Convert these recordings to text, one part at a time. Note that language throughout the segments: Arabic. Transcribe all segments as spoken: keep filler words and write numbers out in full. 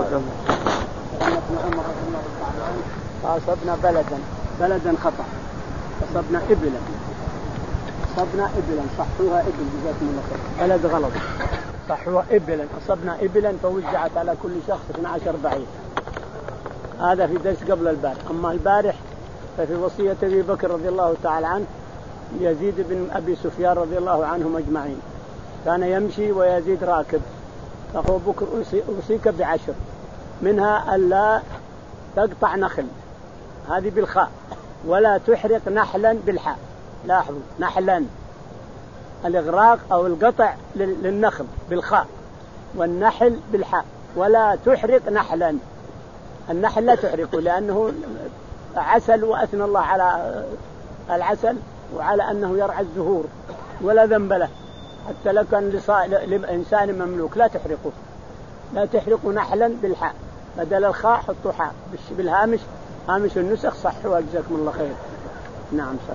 ابن عمر رضي الله تعالى عنه أصبنا بلدا بلدا خطأ أصبنا إبلا أصبنا إبلا صحوها إبل جزاكم الله خير بلد غلط صحوها إبلا أصبنا إبلا فوزعت على كل شخص اثني عشر بعير. هذا في درس قبل البارح. أما البارح ففي وصية أبي بكر رضي الله تعالى عنه يزيد بن أبي سفيان رضي الله عنهم أجمعين كان يمشي ويزيد راكب فأبو بكر أوصيك بعشر منها ألا تقطع نخل هذه بالخاء ولا تحرق نحلا بالحاء. لاحظوا نحلا الإغراق أو القطع للنخل بالخاء والنحل بالحاء ولا تحرق نحلا. النحل لا تحرقه لأنه عسل وأثنى الله على العسل وعلى أنه يرعى الزهور ولا ذنب له حتى لو كان لإنسان مملوك لا تحرقه لا تحرقوا نحلا بالحاء بدل الخاء حطوا حاء بالهامش هامش النسخ صحوا جزاكم الله خير. نعم صلى.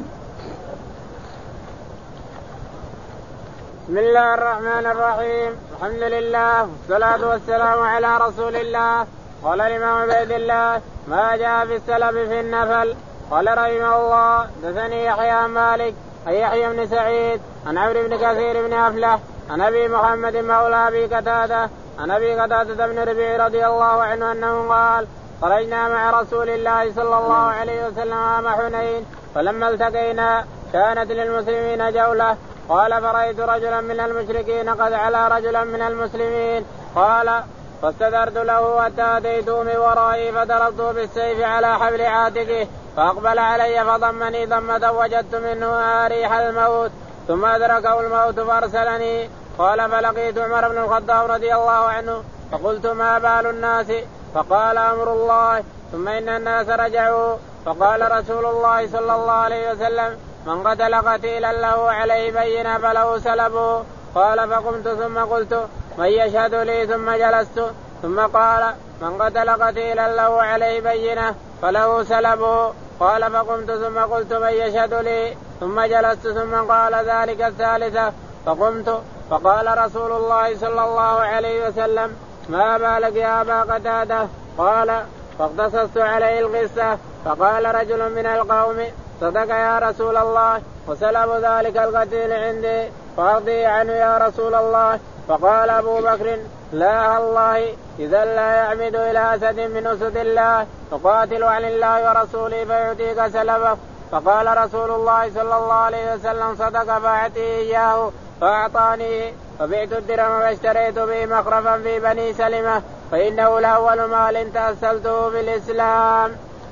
بسم الله الرحمن الرحيم الحمد لله والصلاة والسلام على رسول الله. قال الإمام عبيد الله ما جاء في السلف في النفل. قال رحمه الله دثني يحيى عن مالك عن يحيى بن سعيد عن عمرو بن كثير بن أفلح عن أبي محمد مولى أبي قتادة عن أبي قتادة بن ربيع رضي الله عنه أنه قال خرجنا مع رسول الله صلى الله عليه وسلم عام حنين فلما التقينا كانت للمسلمين جولة. قال فرأيت رجلا من المشركين قد علا رجلا من المسلمين. قال فاستدرت له حتى أتيته من ورائي فضربته بالسيف على حبل عاتقه فأقبل علي فضمني ضمة وجدت منه ريح الموت ثم أدركه الموت فأرسلني. قال فلقيت عمر بن الخطاب رضي الله عنه فقلت ما بال الناس؟ فقال أمر الله ثم إن الناس رجعوا. فقال رسول الله صلى الله عليه وسلم من قتل قتيلا له عليه بينة فله سلبه. قال فقمت ثم قلت من يشهد لي ثم جلست ثم قال من قتل قتيلا له عليه بينة فله سلبه. قال فقمت ثم قلت من يشهد لي ثم جلست ثم قال ذلك الثالثة. فقمت فقال رسول الله صلى الله عليه وسلم ما بالك يا أبا قتادة؟ قال فاقتصصت عليه القصة. فقال رجل من القوم صدق يا رسول الله وسلب ذلك القتيل عندي فأرضي عنه يا رسول الله. فقال أبو بكر لا الله إذا لا يعمد إلى أسد من أسد الله فقاتل عن الله ورسوله فيعطيك سلبه. فقال رسول الله صلى الله عليه وسلم صدق فأعطيه إياه فأعطانيه فبعت الدرهم واشتريت به مخرفا في بني سلمة فإنه الأول مال تأسلته في الإسلام.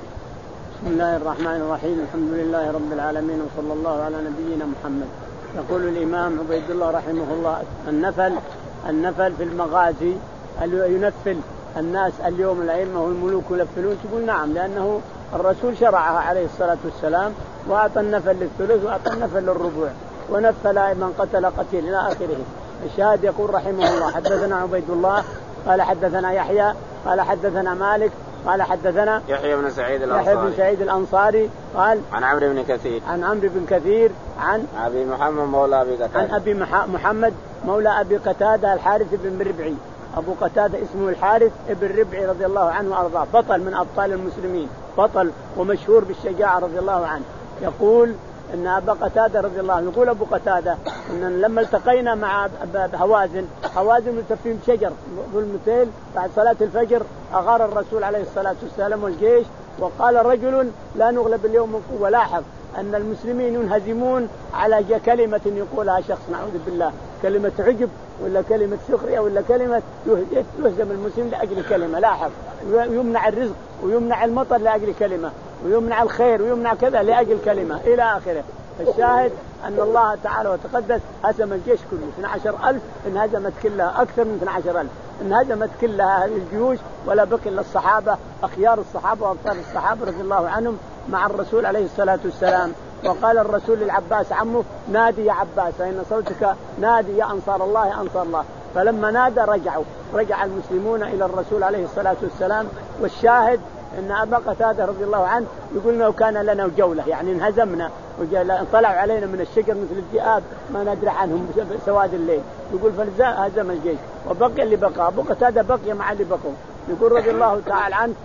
بسم الله الرحمن الرحيم الحمد لله رب العالمين وصلى الله على نبينا محمد. يقول الإمام عبيد الله رحمه الله النفل النفل في المغازي ينفل الناس اليوم الأئمة والملوك ينفلون تقول نعم لأنه الرسول شرعها عليه الصلاة والسلام وأعطى النفل للثلث وأعطى النفل للربع ونفل من قتل قتيل إلى آخره. الشاهد يقول رحمه الله حدثنا عبيد الله قال حدثنا يحيى قال حدثنا مالك قال حدثنا يحيى بن سعيد الأنصاري يحيى بن سعيد الأنصاري قال عن عمرو بن كثير عن عمرو بن كثير عن أبي محمد مولى أبي قتادة عن أبي محمد مولى أبي قتادة الحارث بن ربعي. أبو قتادة اسمه الحارث بن ربعي رضي الله عنه وأرضاه بطل من أبطال المسلمين بطل ومشهور بالشجاعة رضي الله عنه. يقول إن أبا قتادة رضي الله عنه يقول أبو قتادة إن لما التقينا مع هوازن هوازن ملتفين بشجر ذو المثيل بعد صلاة الفجر أغار الرسول عليه الصلاة والسلام والجيش وقال رجل لا نغلب اليوم من قوة. لاحظ أن المسلمين ينهزمون على كلمة يقولها شخص نعوذ بالله كلمة عجب ولا كلمة سخرية ولا كلمة يهزم المسلم لأجل كلمة. لاحظ يمنع الرزق ويمنع المطر لأجل كلمة ويمنع الخير ويمنع كذا لأجل كلمة إلى آخره. الشاهد أن الله تعالى وتقدس هزم الجيش كله اثني عشر ألف انهزمت كلها أكثر من اثني عشر ألف انهزمت كلها هذه الجيوش ولا بقي إلا الصحابة أخيار الصحابة وأبطال الصحابة رضي الله عنهم مع الرسول عليه الصلاة والسلام. وقال الرسول للعباس عمه نادي يا عباس فإن صوتك نادي يا أنصار الله يا أنصار الله. فلما نادى رجعوا رجع المسلمون إلى الرسول عليه الصلاة والسلام. والشاهد أن أبا قتادة رضي الله عنه يقول لو كان لنا جولة يعني انهزمنا طلعوا علينا من الشجر مثل الذئاب ما ندري عنهم سواد الليل. يقول فهزم الجيش وبقي اللي بقى. أبو قتادة بقي مع اللي بقوا يقول رضي الله تعالى عنه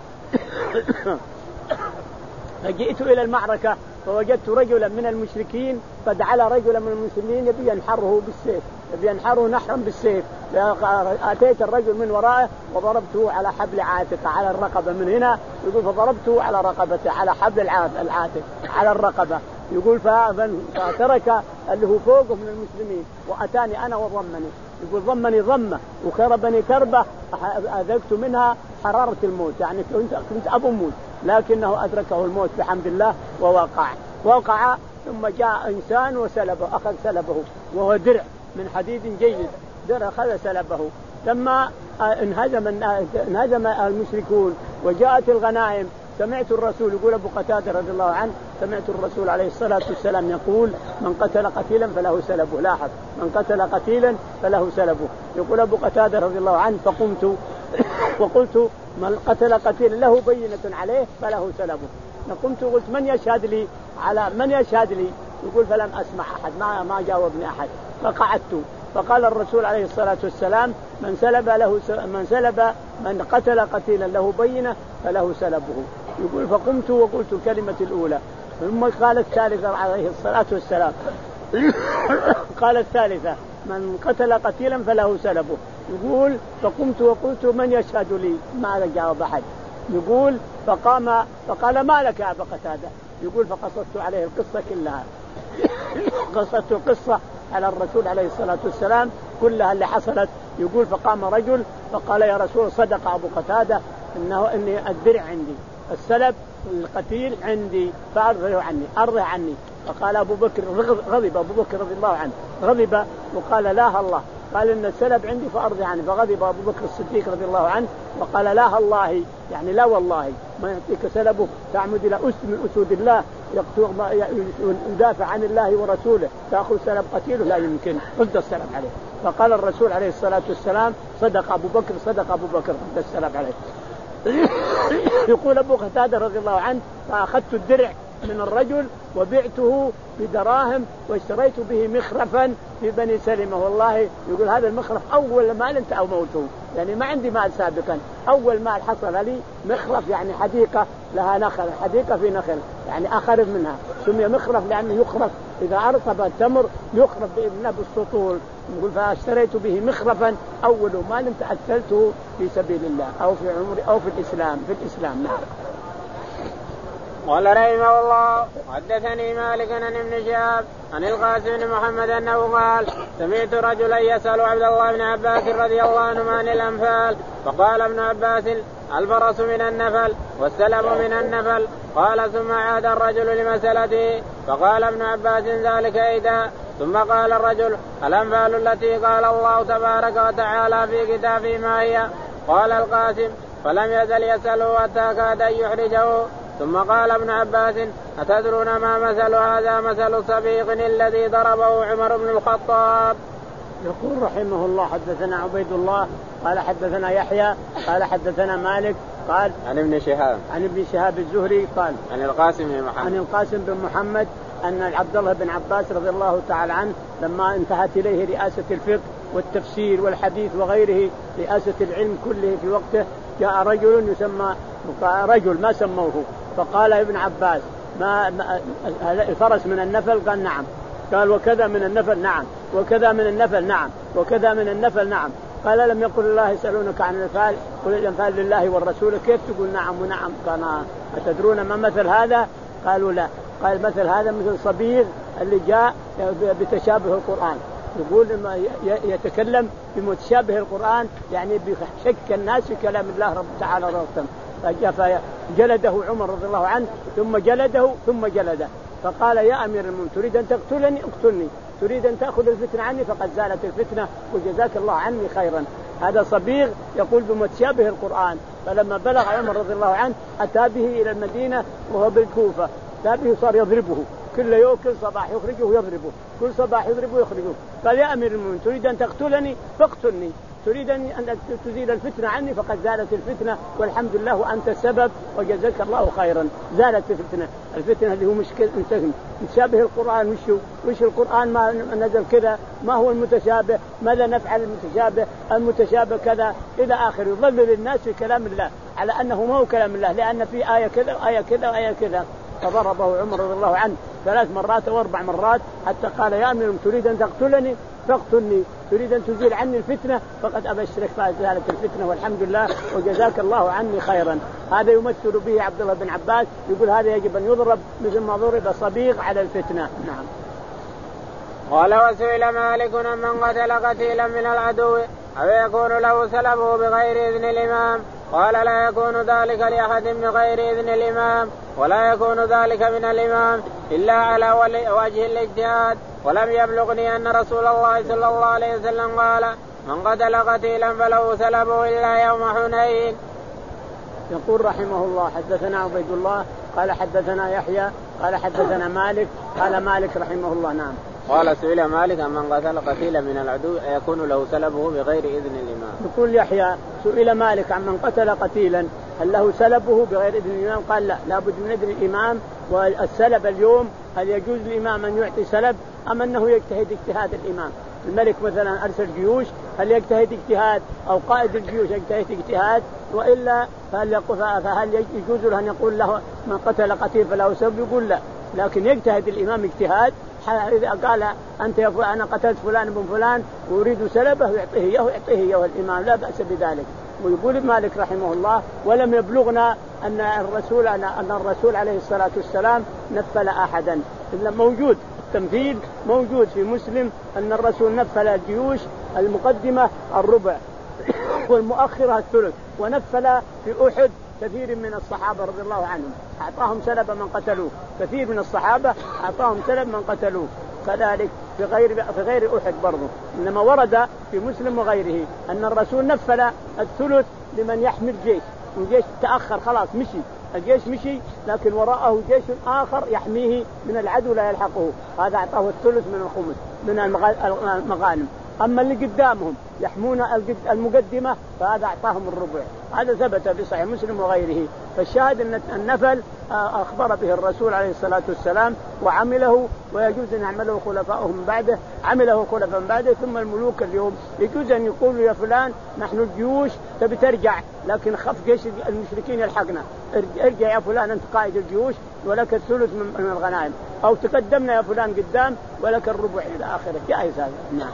فجئت إلى المعركة فوجدت رجلا من المشركين قد على رجلا من المسلمين يبي ينحره بالسيف، يبي ينحره نحرا بالسيف، أتيت الرجل من ورائه وضربته على حبل عاتقه على الرقبة من هنا، يقول فضربته على رقبته على حبل العاتق على الرقبة، يقول فترك اللي هو فوقه من المسلمين وأتاني أنا وضمني، يقول ضمني ضمة وكربني كربة أذقت منها حرارة الموت، يعني كنت كنت أبو موت، لكنه أدركه الموت بحمد الله ووقع وقع ثم جاء إنسان وسلبه، أخذ سلبه وهو درع من حديد جيد، درع أخذ سلبه. لما انهزم انهزم المشركون وجاءت الغنائم سمعت الرسول يقول أبو قتادة رضي الله عنه سمعت الرسول عليه الصلاة والسلام يقول من قتل قتيلا فله سلبه، لاحظ من قتل قتيلا فله سلبه، يقول أبو قتادة رضي الله عنه فقمت وقلت من قتل قتيلا له بينة عليه فله سلبه، قمت وقلت من يشهد لي على من يشهد لي، يقول فلم أسمع أحد ما ما جاوبني أحد، فقعدت فقال الرسول عليه الصلاة والسلام من سلب له من سلب من قتل قتيلا له بينة فله سلبه، يقول فقمت وقلت الكلمة الأولى ثم قال الثالثة عليه الصلاة والسلام قال الثالثة من قتل قتيلا فله سلبه، يقول فقمت وقلت من يشهد لي ما جاوب أحد، يقول فقام فقال ما لك يا أبا قتادة، يقول فقصدت عليه القصة كلها قصدت القصة على الرسول عليه الصلاة والسلام كلها اللي حصلت، يقول فقام رجل فقال يا رسول صدق أبو قتادة إنه إني الدرع عندي السلب القتيل عندي فأرضه عني أرضه عني، فقال أبو بكر غضب أبو بكر رضي الله عنه غضب وقال لا الله، قال إن السلب عندي فأرضه عني، فغضب أبو بكر الصديق رضي الله عنه وقال لا الله يعني لا والله ما يعطيك سلبه تعمد إلى أسد من أسود الله يدافع عن الله ورسوله تأخذ سلب قتيله لا يمكن رد السلب عليه، فقال الرسول عليه الصلاة والسلام صدق أبو بكر صدق أبو بكر رد السلب عليه. يقول أبو قتادة رضي الله عنه فأخذت الدرع من الرجل وبعته بدراهم واشتريت به مخرفا في بني سلمة، والله يقول هذا المخرف أول مال أنت أموته، يعني ما عندي مال سابقا، أول مال حصل لي مخرف يعني حديقة لها نخل، حديقة في نخل يعني أخرف منها، سمي مخرف لأنه يخرف إذا أرطب التمر يخرف بإذنه بالسطول، يقول فاشتريت به مخرفا أول مال أنت أكلته في سبيل الله أو في عمري أو في الإسلام في الإسلام. نعم. قال رحمه الله حدثني مالك عن ابن شهاب عن القاسم بن محمد أنه قال سمعت رجلا يسأل عبد الله بن عباس رضي الله عنه عن الأنفال، فقال ابن عباس الفرس من النفل والسلب من النفل، قال ثم عاد الرجل لمسألته فقال ابن عباس ذلك إيدا، ثم قال الرجل الأنفال التي قال الله تبارك وتعالى في كتابه ما هي؟ قال القاسم فلم يزل يسأله حتى كاد أن يحرجه، ثم قال ابن عباس أتدرون ما مثل هذا؟ مثل صبيغ الذي ضربه عمر بن الخطاب. يقول رحمه الله حدثنا عبيد الله قال حدثنا يحيى قال حدثنا مالك قال عن ابن شهاب عن ابن شهاب الزهري قال عن القاسم بن محمد عن القاسم بن محمد أن عبد الله بن عباس رضي الله تعالى عنه لما انتهت إليه رئاسة الفقه والتفسير والحديث وغيره رئاسة العلم كله في وقته، جاء رجل يسمى رجل ما سموه فقال ابن عباس ما الفرس من النفل؟ قال نعم، قال وكذا من النفل؟ نعم، وكذا من النفل؟ نعم، وكذا من النفل؟ نعم، قال لم يقل الله يسألونك عن الأنفال قل الأنفال لله والرسول، كيف تقول نعم ونعم؟ قال أتدرون ما مثل هذا؟ قالوا لا، قال مثل هذا مثل صبيغ اللي جاء بتشابه القرآن، يقول لما يتكلم بمتشابه القرآن يعني بشك الناس في كلام الله رب تعالى ربهم، فجلده عمر رضي الله عنه ثم جلده ثم جلده، فقال يا أمير المؤمنين تريد أن تقتلني اقتلني، تريد أن تأخذ الفتنة عني فقد زالت الفتنة وجزاك الله عني خيرا. هذا صبيغ يقول بمتشابه القرآن، فلما بلغ عمر رضي الله عنه أتى به إلى المدينة وهو بالكوفة، أتى به صار يضربه كل يوم كل صباح يخرجه ويضربه، كل صباح يضربه ويخرجه، قال يا أمير المؤمنين تريد أن تقتلني فاقتلني، تريد أن تزيل الفتنة عني فقد زالت الفتنة والحمد لله وأنت السبب وجزاك الله خيرا. زالت الفتنة. الفتنة اللي هو مشكلة انتهم متشابه القرآن وشو وش القرآن ما نزل كذا ما هو المتشابه ماذا نفعل المتشابه المتشابه كذا إلى آخر. يضلل الناس في كلام الله على أنه ما هو كلام الله لأن في آية كذا وآية كذا وآية كذا. فضربه عمر رضي الله عنه ثلاث مرات واربع مرات حتى قال يا أمير تريد أن تقتلني فاقتلني تريد أن تزيل عني الفتنة فقد أبشرك فأزالت الفتنة والحمد لله وجزاك الله عني خيرا. هذا يمثل به عبد الله بن عباس يقول هذا يجب أن يضرب مثل ما ضرب صبيغ على الفتنة. نعم. قال وسئل مالك من قتل قتيلا من العدو أو يكون له سلبه بغير إذن الإمام قال لا يكون ذلك لأحد بغير إذن الإمام ولا يكون ذلك من الإمام إلا على وجه الاجتهاد ولم يبلغني أن رسول الله صلى الله عليه وسلم قال من قتل قتيلا فله سلبه إلا يوم حنين. يقول رحمه الله حدثنا عبيد الله قال حدثنا يحيى قال حدثنا مالك قال مالك رحمه الله. نعم. قال سئل مالك من قتل قتيلا من العدو يكون له سلبه بغير إذن الإمام. يقول يحيى سئل مالك عن من قتل قتيلا هل له سلبه بغير إذن الإمام قال لا لابد من إذن الإمام. والسلب اليوم هل يجوز الإمام أن يعطي سلب أم أنه يجتهد اجتهاد الإمام؟ الملك مثلا أرسل جيوش هل يجتهد اجتهاد أو قائد الجيوش يجتهد اجتهاد وإلا فهل, فهل يجوز له أن يقول له من قتل قتيل فله سلب؟ يقول لا لكن يجتهد الإمام اجتهاد. إذا قال أنت يا فلان أنا قتلت فلان بن فلان وأريد سلبه يعطيه إياه يعطيه إياه الإمام لا بأس بذلك. ويقول مالك رحمه الله ولم يبلغنا أن الرسول أن الرسول عليه الصلاة والسلام نفل أحدا إلا موجود التمثيل موجود في مسلم أن الرسول نفل الجيوش المقدمة الربع والمؤخرة الثلث ونفل في أحد كثير من الصحابة رضي الله عنهم أعطاهم سلب من قتلوه. كثير من الصحابة أعطاهم سلب من قتلوه. كذلك في غير في غير أحد برضه إنما ورد في مسلم وغيره أن الرسول نفل الثلث لمن يحمل جيش والجيش تأخر خلاص مشي الجيش مشي لكن وراءه جيش آخر يحميه من العدو لا يلحقه هذا أعطاه الثلث من الخمس من المغانم. أما اللي قدامهم يحمون المقدمة فهذا أعطاهم الربع. هذا ثبت في صحيح مسلم وغيره. فالشاهد أن النفل أخبر به الرسول عليه الصلاة والسلام وعمله ويجوز أن يعمله خلفاؤه من بعده عمله خلفاء من بعده. ثم الملوك اليوم يجوز أن يقولوا يا فلان نحن الجيوش تبي ترجع لكن خف جيش المشركين يلحقنا ارجع يا فلان أنت قائد الجيوش ولك الثلث من الغنائم أو تقدمنا يا فلان قدام ولك الربع إلى آخره جائز هذا. نعم.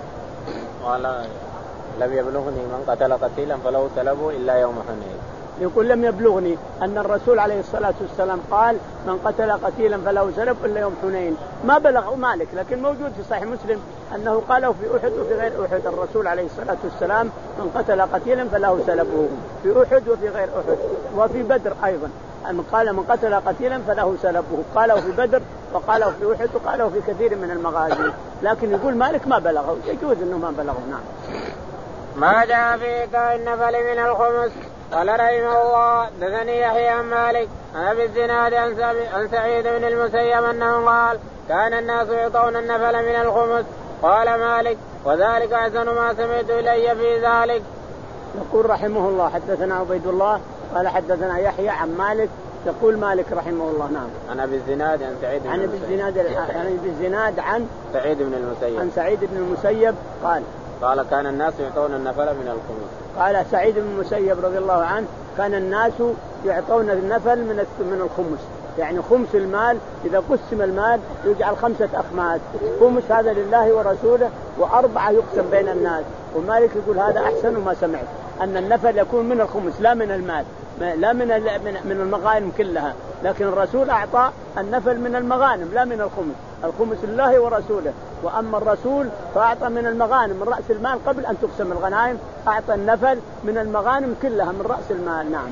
قال لم يبلغني من قتل قتيلا فله سلبه إلا يوم حنين. يقول لم يبلغني أن الرسول عليه الصلاة والسلام قال من قتل قتيلا فله سلب إلا يوم حنين. ما بلغ مالك لكن موجود في صحيح مسلم أنه قاله في أحد وفي غير أحد. الرسول عليه الصلاة والسلام من قتل قتيلا فله سلبه في أحد وفي غير أحد وفي بدر أيضا أن قال من قتل قتيلا فله سلبه قاله في بدر وقاله في أحد وقاله في كثير من المغازي. لكن يقول مالك ما بلغه يجوز أنه ما بلغه. نعم. ما جاء في كائن النفل من الخمس. قال رحمه الله دثني يحيى عن مالك عن أبي الزناد عن سعيد بن المسيب أنه قال كان الناس يعطون النفل من الخمس. قال مالك وذلك أحسن ما سمعت إلي في ذلك. يقول رحمه الله حدثنا عبيد الله قال حدثنا يحيى عن مالك يقول مالك رحمه الله. نعم. عن أبي الزناد عن سعيد بن عن أبي الزناد عن أبي الزناد عن سعيد بن المسيب عن سعيد بن المسيب قال قال كان الناس يعطون النفل من الخمس. قال سعيد بن المسيب رضي الله عنه كان الناس يعطون النفل من من الخمس يعني خمس المال إذا قسم المال يجعل خمسة أخماس خمس هذا لله ورسوله وأربعة يقسم بين الناس. ومالك يقول هذا أحسن ما سمعت أن النفل يكون من الخمس لا من المال لا من من المغانم كلها لكن الرسول أعطى النفل من المغانم لا من الخمس. الخمس لله ورسوله وأما الرسول فأعطى من المغانم من رأس المال قبل أن تقسم الغنائم أعطى النفل من المغانم كلها من رأس المال. نعم.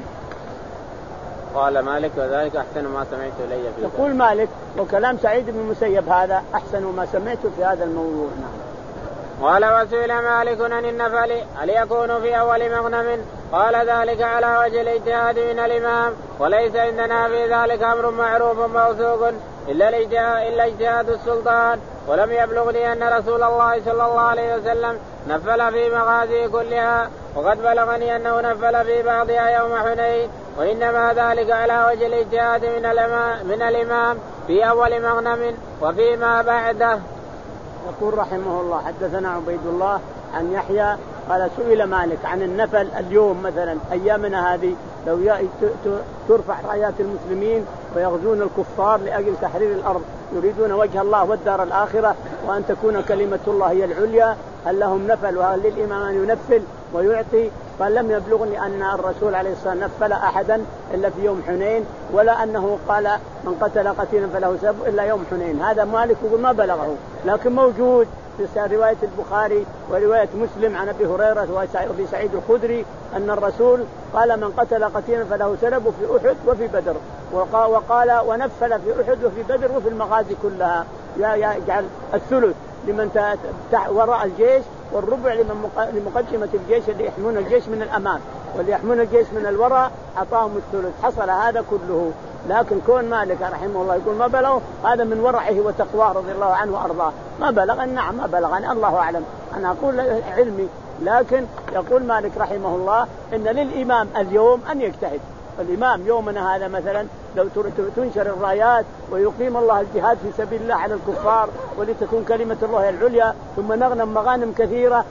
قال مالك وذلك أحسن ما سمعت إلي في ذلك. يقول مالك وكلام سعيد بن المسيب هذا أحسن ما سمعته في هذا الموضوع. نعم. قال وسئل مالك عن النفل هل يكون في أول مغنم؟ قال ذلك على وجه الاجتهاد من الإمام وليس عندنا في ذلك أمر معروف موثوق إلا الاجتهاد إلا اجتهاد السلطان ولم يبلغني أن رسول الله صلى الله عليه وسلم نفل في مغازيه كلها، وقد بلغني أنه نفل في بعضها يوم حنين، وإنما ذلك على وجه الاجتهاد من الإمام, من الإمام في أول مغنم وفيما بعده. يقول رحمه الله حدثنا عبيد الله عن يحيى قال سئل مالك عن النفل اليوم مثلا أيامنا هذه لو ترفع رايات المسلمين ويغزون الكفار لأجل تحرير الأرض يريدون وجه الله والدار الآخرة وأن تكون كلمة الله هي العليا، هل لهم نفل وهل للإمام أن ينفل ويعطي؟ قال لم يبلغني أن الرسول عليه الصلاة والسلام نفل أحدا إلا في يوم حنين، ولا أنه قال من قتل قتيلا فله سبب إلا يوم حنين. هذا مالك يقول ما بلغه، لكن موجود في رواية البخاري ورواية مسلم عن أبي هريرة وفي سعيد الخدري أن الرسول قال من قتل قتيلا فله سلب في أحد وفي بدر، وقال ونفل في أحد وفي بدر وفي المغازي كلها، يجعل الثلث لمن وراء الجيش والربع لمقدمة الجيش اللي يحمون الجيش من الأمام واللي يحمون الجيش من الوراء أعطاهم الثلث. حصل هذا كله، لكن كون مالك رحمه الله يقول ما بلغ هذا من ورعه وتقواه رضي الله عنه وأرضاه. ما بلغ نعم ما بلغ أنا الله أعلم، أنا أقول علمي، لكن يقول مالك رحمه الله إن للإمام اليوم أن يجتهد. الإمام يومنا هذا مثلا لو تنشر الرايات ويقيم الله الجهاد في سبيل الله على الكفار ولتكون كلمة الله العليا ثم نغنم مغانم كثيرة،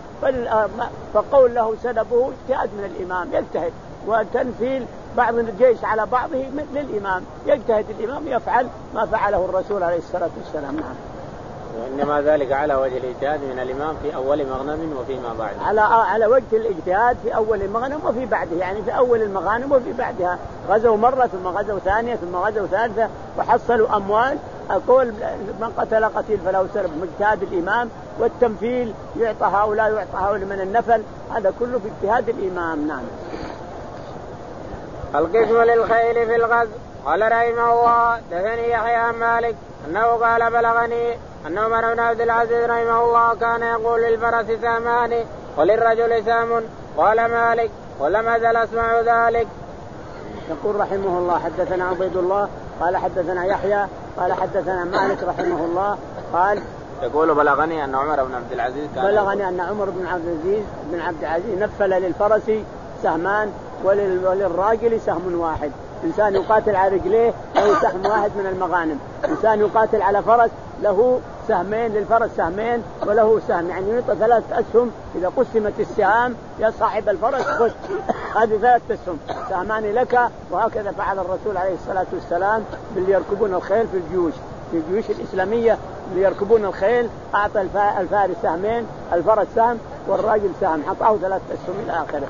فقول له سلبه اجتهاد من الإمام يجتهد، وتنفيل بعض الجيش على بعضه للإمام يجتهد الإمام يفعل ما فعله الرسول عليه الصلاة والسلام. نعم. وإنما ذلك على وجه الاجتهاد من الإمام في أول مغنم وفيما بعد. على على وجه الاجتهاد في أول المغنم وفي بعده، يعني في أول المغانم وفي بعدها. غزوا مرة ثم غزوا ثانية ثم غزوا ثالثة وحصلوا أموال. أقول من قتل قتيل فله سلب اجتهاد الإمام، والتنفيل يعطى هؤلاء يعطى هؤلاء من النفل، هذا كله في اجتهاد الإمام. نعم. القسم للخيل في الغزو. قال رحمه الله دثني يحيى عن مالك أنه قال بلغني أن عمر بن عبد العزيز رحمه الله كان يقول للفرس سامان وللرجل سام. قال مالك ولم أزل أسمع ذلك. يقول رحمه الله حدثنا عبيد الله قال حدثنا يحيى قال حدثنا مالك رحمه الله قال يقول بلغني أن عمر بن عبد العزيز كان بلغني أن عمر بن عبد العزيز بن عبد العزيز نفل للفرس سهمان وللراجل سهم واحد. إنسان يقاتل على رجليه له سهم واحد من المغانم، إنسان يقاتل على فرس له سهمين، للفرس سهمين وله سهم، يعني يعطى ثلاث أسهم. إذا قسمت السهام يا صاحب الفرس خذ هذه ثلاث أسهم سهمان لك. وهكذا فعل الرسول عليه الصلاة والسلام باللي يركبون الخيل في الجيوش في الجيوش الإسلامية اللي يركبون الخيل، أعطى الفارس سهمين الفرس سهم والراجل سهم، حطاه ثلاث أسهم إلى آخره.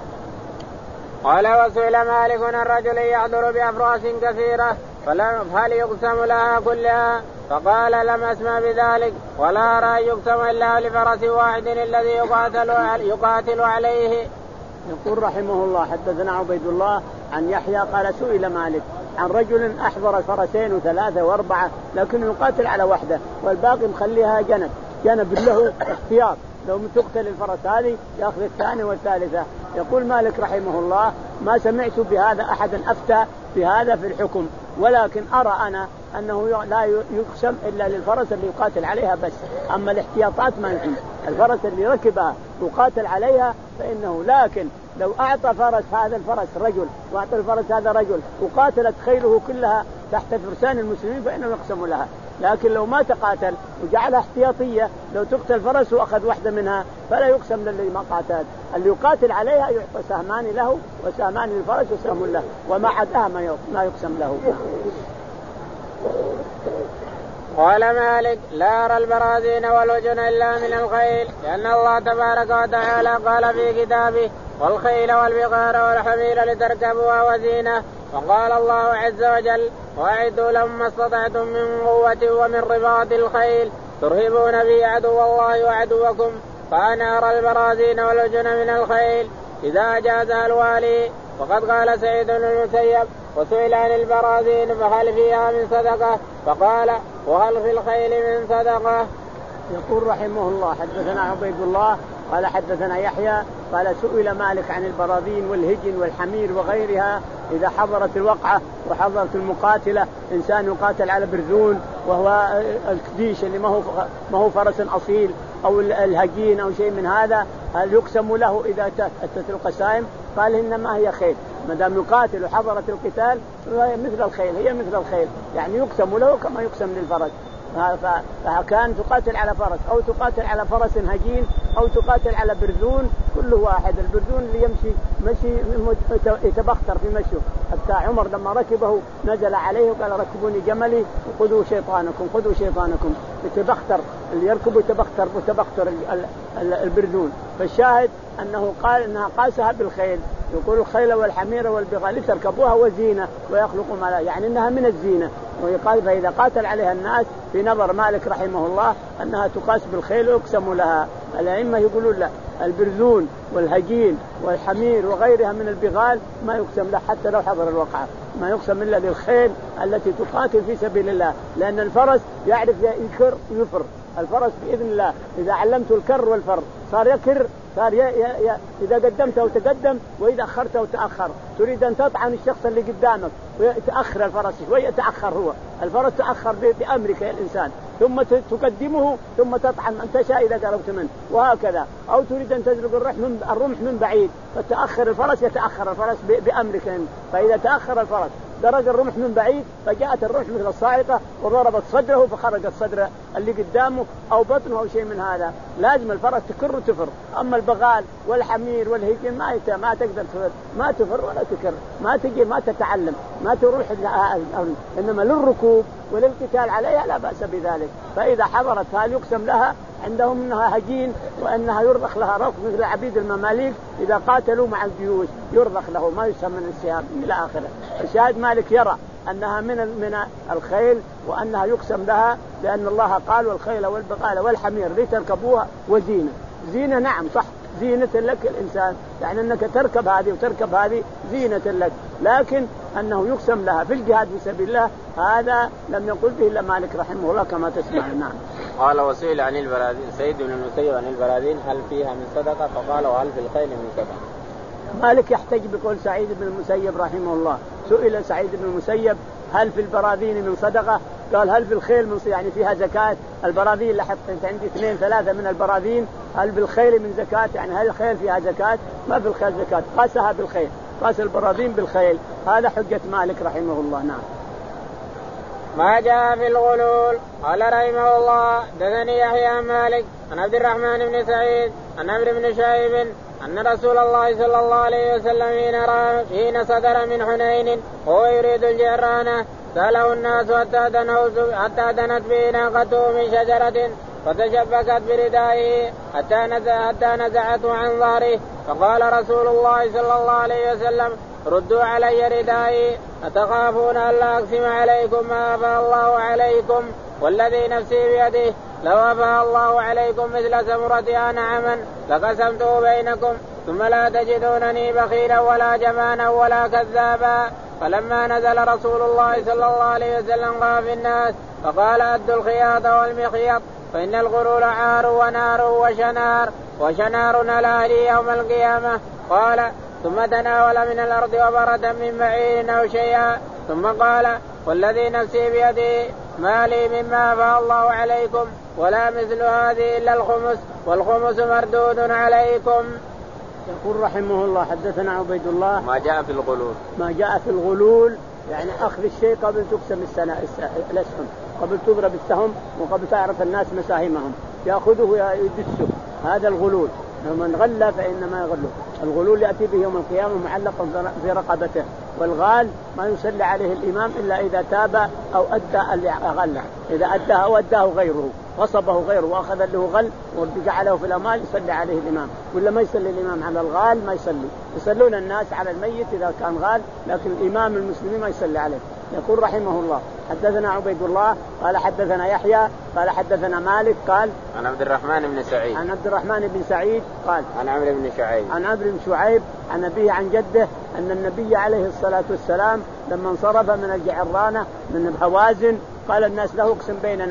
قال وسئل مالك الرجل يعذر بأفراس كثيرة فهل يقسم لها كلها؟ فقال لم أسمع بذلك ولا أرى يقسم إلا لفرس واحد الذي يقاتل, يقاتل عليه. يقول رحمه الله حدثنا عبيد الله عن يحيى قال سئل مالك عن رجل أحضر فرسين وثلاثة وأربعة لكنه يقاتل على واحدة والباقي مخليها جنب جنب له اختيار، لو تقتل الفرس هذه يأخذ الثانية والثالثة. يقول مالك رحمه الله ما سمعت بهذا أحدا أفتى بهذا في الحكم، ولكن أرى أنا أنه لا يقسم إلا للفرس اللي يقاتل عليها بس، أما الاحتياطات ما يمكن. الفرس اللي ركبها يقاتل عليها فإنه، لكن لو أعطى فرس هذا الفرس رجل وأعطى الفرس هذا رجل وقاتلت خيله كلها تحت فرسان المسلمين فإنه يقسم لها. لكن لو ما تقاتل وجعلها احتياطية لو تقتل فرس وأخذ واحدة منها فلا يقسم للي ما قاتل. اللي يقاتل عليها يعطى سهمان له وسهمان للفرس وسهم له، وما عداها ما يقسم له. قال مالك لا أرى البراذين والوجن إلا من الخيل، لأن الله تبارك وتعالى قال في كتابه والخيل والبغار والحمير لتركبوها وزينة. وقال الله عز وجل وأعدوا لهم ما استطعتم من قوة ومن رباط الخيل ترهبون به عدو الله وعدوكم. فأنا أرى البراذين والوجن من الخيل إذا جازها الوالي. وقد قال سعيد بن المسيب وسئل عن البراذين فهل فيها من صدقة؟ فقال وهل في الخيل من صدقة؟ يقول رحمه الله حدثنا عبيد الله قال حدثنا يحيى قال سئل مالك عن البراذين والهجن والحمير وغيرها إذا حضرت الوقعة وحضرت المقاتلة، إنسان يقاتل على برزون وهو الكديش اللي ما هو ما هو فرس أصيل أو الهجين أو شيء من هذا، هل يقسم له إذا أتت القسائم؟ قال إنما هي خيل، ما دام يقاتل وحضرت القتال هي مثل الخيل، هي مثل الخيل، يعني يقسم له كما يقسم للفرس. فكان تقاتل على فرس أو تقاتل على فرس هجين أو تقاتل على برزون، كله واحد. البرزون اللي يمشي مشي يتبختر في مشيه، حتى عمر لما ركبه نزل عليه وقال ركبوني جملي وخذوا شيطانكم خذوا شيطانكم، يتبختر اللي يركب يتبختر وتبختر البرزون. فالشاهد أنه قال إنها قاسها بالخيل، يقول الخيل والحمير والبغال لتركبوها وزينة ويخلق ما لا، يعني إنها من الزينة. ويقال فإذا قاتل عليها الناس في نظر مالك رحمه الله أنها تقاس بالخيل ويقسم لها. الأئمة يقولون لا، البرزون والهجين والحمير وغيرها من البغال ما يقسم له حتى لو حضر الوقعة، ما يقسم إلا للخيل التي تقاتل في سبيل الله، لأن الفرس يعرف يكر ويفر. الفرس بإذن الله إذا علمته الكر والفر صار يكر، صار ي... ي... ي... إذا قدمته تقدم وإذا أخرته تأخر. تريد أن تطعن الشخص اللي قدامك ويتأخر الفرس شوية، يتأخر هو الفرس تأخر ب... بأمرك يا الإنسان، ثم ت... تقدمه ثم تطعن من تشاء إذا قربت منه، وهكذا. أو تريد أن تزرق الرمح من... الرمح من بعيد فتأخر الفرس، يتأخر الفرس ب... بأمرك. فإذا تأخر الفرس درج الرمح من بعيد فجاءت الرمح مثل الصاعقة وضربت صدره فخرج الصدر اللي قدامه أو بطنه أو شيء من هذا. لازم الفرس تكر وتفر. أما البغال والحمير والهجين ما يت... ما تقدر تفر، ما تفر ولا تكر، ما تجي ما تتعلم ما تروح، إنما للركوب وللقتال عليها لا بأس بذلك. فإذا حضرت هل يقسم لها عندهم أنها هجين وأنها يرضخ لها رفض مثل عبيد المماليك إذا قاتلوا مع الجيوش يرضخ له ما يسمى من السهام إلى آخره. الشاهد مالك يرى أنها من من الخيل وأنها يقسم لها، لأن الله قال والخيل والبغال والحمير لتركبوها وزينة. زينة نعم صح، زينة لك الإنسان، يعني أنك تركب هذه وتركب هذه زينة لك، لكن أنه يقسم لها في الجهاد في سبيل الله هذا لم يقل به إلا مالك رحمه الله كما تسمع. نعم. قال وسئل عن البراذين سيد بن المسيب عن البراذين هل فيها من صدقة؟ فقال وهل في الخيل من صدقة؟ مالك يحتج بقول سعيد بن المسيب رحمه الله. سئل سعيد بن المسيب هل في البراذين من صدقة؟ قال هل في الخيل من صدقة؟ يعني فيها زكاة. البراذين لحقت عندي اثنين ثلاثة من البراذين، هل بالخيل من زكاة؟ يعني هل الخيل فيها زكاة؟ ما في الخيل زكاة، قاسها بالخيل، قاس البراذين بالخيل. هذا حجة مالك رحمه الله. نعم. ما جاء في الغلول. قال رحمه الله دثني يحيى عن مالك عن عبد الرحمن بن سعيد عن عمرو بن شعيب أن رسول الله صلى الله عليه وسلم حين صدر من حنين وهو يريد الجعرانة سأله الناس حتى دنت به ناقته من شجرة فتشبكت بردائه حتى نزعته عن ظهره، فقال رسول الله صلى الله عليه وسلم ردوا علي ردائي أتخافون أن لا أقسم عليكم ما أفاء الله عليكم والذي نفسي بيده لو أفاء الله عليكم مثل سمرة نعما لقسمته بينكم ثم لا تجدونني بخيلا ولا جبانا ولا كذابا. فلما نزل رسول الله صلى الله عليه وسلم قال في الناس فقال أدوا الخياط والمخيط فإن الغلول عار ونار وشنار وشنارنا الأهلي يوم القيامة. قال ثم تناول من الأرض وبرة من بعير أو شيئا ثم قال والذي نفسي بيده ما لي مما أفاء الله عليكم ولا مثل هذه إلا الخمس والخمس مردود عليكم. يقول رحمه الله حدثنا عبيد الله ما جاء في الغلول. ما جاء في الغلول يعني أخذ الشيء قبل تقسم السنة الأسهم، قبل تضرب السهم وقبل تعرف الناس مساهمهم، يأخذه يدسه، هذا الغلول. من غل فإنما يغله. الغلول يأتي به يوم القيامة معلقا في رقبته، والغال ما يصلي عليه الإمام إلا إذا تاب أو أدى اللي غله، إذا أدى أو أداه غيره غصبه غيره وأخذ له غل وجعله في الأمال يصلي عليه الإمام، ولا ما يصلي الإمام على الغال ما يصلي، يصلون الناس على الميت إذا كان غال، لكن الإمام المسلمين ما يصلي عليه. يقول رحمه الله حدثنا عبيد الله قال حدثنا يحيى قال حدثنا مالك قال عن عبد الرحمن بن سعيد عن عبد الرحمن بن سعيد قال عن عمرو بن شعيب عن عمرو بن شعيب عن أبيه عن جده أن النبي عليه الصلاة والسلام لما انصرف من الجعرانة من هوازن قال الناس له اقسم بيننا،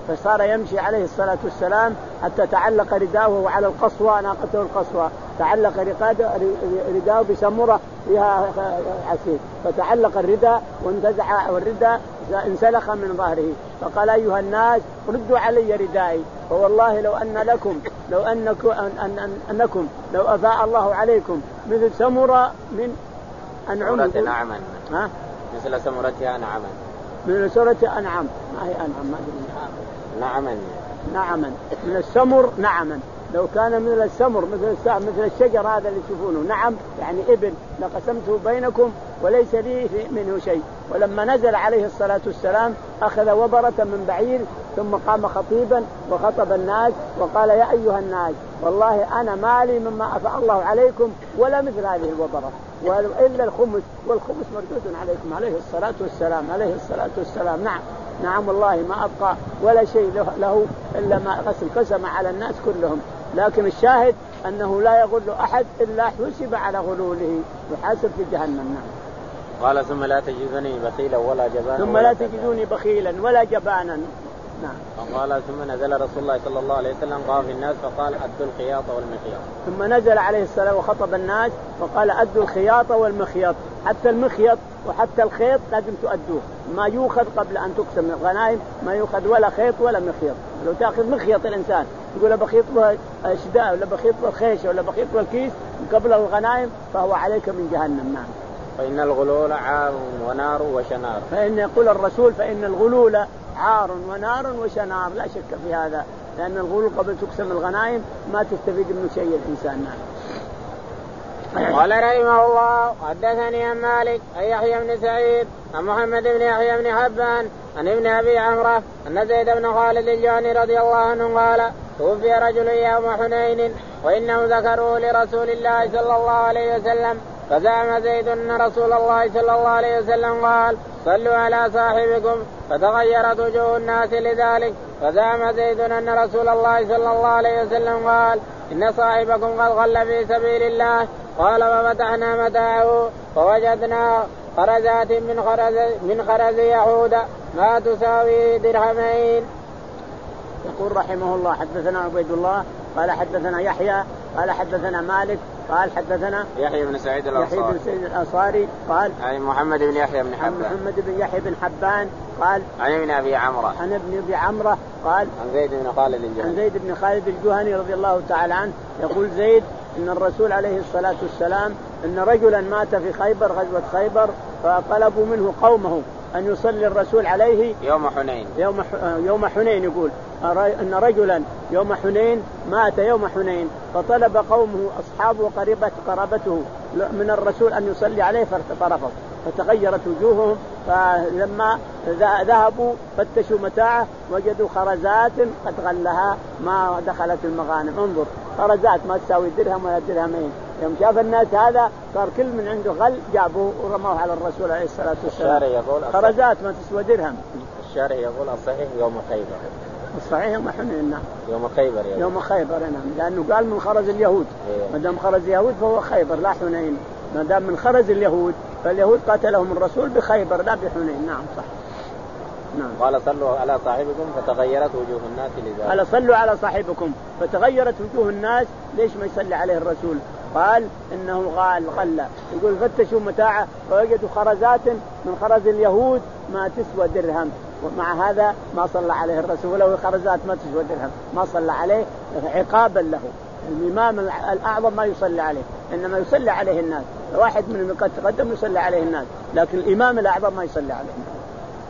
فصار يمشي عليه الصلاة والسلام حتى تعلق رداءه على القصوى، ناقته القصوى، تعلق رداءه بسمرة فيها عسير، فتعلق الرداء وانتزع والرداء انسلخ من ظهره، فقال أيها الناس ردوا علي ردائي، فوالله لو أن لكم لو أنكم, أن أن أنكم لو أفاء الله عليكم مثل سمرة من أنعم نعما ها مثل سمرتها نعما من سورة أنعم، ما هي أنعم ما نعما نعما من السمر نعما، لو كان مثل السمر مثل مثل الشجر هذا اللي تشوفونه نعم يعني ابن لقسمته بينكم وليس لي منه شيء. ولما نزل عليه الصلاة والسلام أخذ وبرة من بعير ثم قام خطيبا وخطب الناس وقال يا أيها الناس والله أنا مالي مما أفاء الله عليكم ولا مثل هذه الوبرة إلا الخمس، والخمس مردود عليكم عليه الصلاة والسلام عليه الصلاة والسلام. نعم نعم والله ما أبقى ولا شيء له إلا ما قسم على الناس كلهم، لكن الشاهد أنه لا يغل أحد إلا حسب على غلوله يحاسب في جهنم. نعم. قال ثم لا تجدوني بخيلا ولا جبانا ثم لا تجدوني بخيلا ولا جبانا. نعم. قال ثم نزل رسول الله صلى الله عليه وسلم قام في الناس فقال أدوا الخياط والمخيط. ثم نزل عليه السلام وخطب الناس وقال أدوا الخياط والمخيط، حتى المخيط وحتى الخيط لازم تؤدوه، ما يؤخذ قبل أن تقسم الغنائم ما يؤخذ ولا خيط ولا مخيط. لو تأخذ مخيط الإنسان يقول بخيط شداء ولا بخيط الخيش ولا بخيط الكيس قبل الغنائم فهو عليك من جهنم. نعم. فإن الغلول عار ونار وشنار. فإن يقول الرسول فإن الغلول عار ونار وشنار، لا شك في هذا، لأن الغلول قبل تقسم الغنائم ما تستفيد منه شيء الإنسان. قال رحمه الله حدثني عن مالك عن يحيى بن سعيد عن محمد بن يحيى بن حبان عن ابن أبي عمرة أن زيد بن خالد الجهني رضي الله عنه قال توفي رجل يوم حنين وإنهم ذكروا لرسول الله صلى الله عليه وسلم، فزعم زيد أن رسول الله صلى الله عليه وسلم قال صلوا على صاحبكم، فتغيرت وجوه الناس لذلك، فزعم زيد أن رسول الله صلى الله عليه وسلم قال إن صاحبكم قد غل في سبيل الله. قال ففتحنا متاعه فوجدنا خرزات من خرز من خرز يهود ما تساوي درهمين. يقول رحمه الله حدثنا عبيد الله قال حدثنا يحيى قال حدثنا مالك قال حدثنا يحيى بن سعيد الأنصاري يحيى بن سعيد الأنصاري قال عن محمد بن يحيى بن حبان محمد بن يحيى بن حبان قال عن ابن أبي عمرة عن ابن أبي عمرة قال عن زيد بن خالد الجهني عن زيد بن خالد الجهني رضي الله تعالى عنه يقول زيد إن الرسول عليه الصلاة والسلام إن رجلا مات في خيبر غزوة خيبر فطلبوا منه قومه أن يصلي الرسول عليه يوم حنين يوم يوم حنين يقول أن رجلا يوم حنين مات يوم حنين فطلب قومه أصحابه وقريبة قرابته من الرسول أن يصلي عليه فرفض، فتغيرت وجوههم، فلما ذهبوا فتشوا متاعه وجدوا خرزات قد غلها ما دخلت المغانم. انظر خرزات ما تساوي درهم ولا درهمين، يوم شاف الناس هذا صار كل من عنده غل جابوه ورموه على الرسول عليه الصلاة والسلام. خرزات ما تسوى درهم. الشارع يقول الصحيح يوم خيبر. الصحيح يوم حنين. يوم خيبر يوم, يوم خيبر نعم، لأنه قال من خرز اليهود. ما دام خرز اليهود فهو خيبر لا حنين، ما دام من خرز اليهود فاليهود قاتلهم الرسول بخيبر لا بحنين. نعم صح. نعم. قال صلوا على صاحبكم فتغيرت وجوه الناس لذلك. قال صلوا على صاحبكم فتغيرت وجوه الناس، ليش ما يصلي عليه الرسول؟ قال إنه غال غلة، يقول فتشوا متاعه فوجدوا خرزات من خرز اليهود ما تسوى درهم، ومع هذا ما صلى عليه الرسول، ولو خرزات ما تسوى درهم ما صلى عليه عقابا له. الإمام الأعظم ما يصلي عليه، إنما يصلي عليه الناس، واحد من المقد تقدم يصلي عليه الناس، لكن الإمام الأعظم ما يصلي عليه الناس.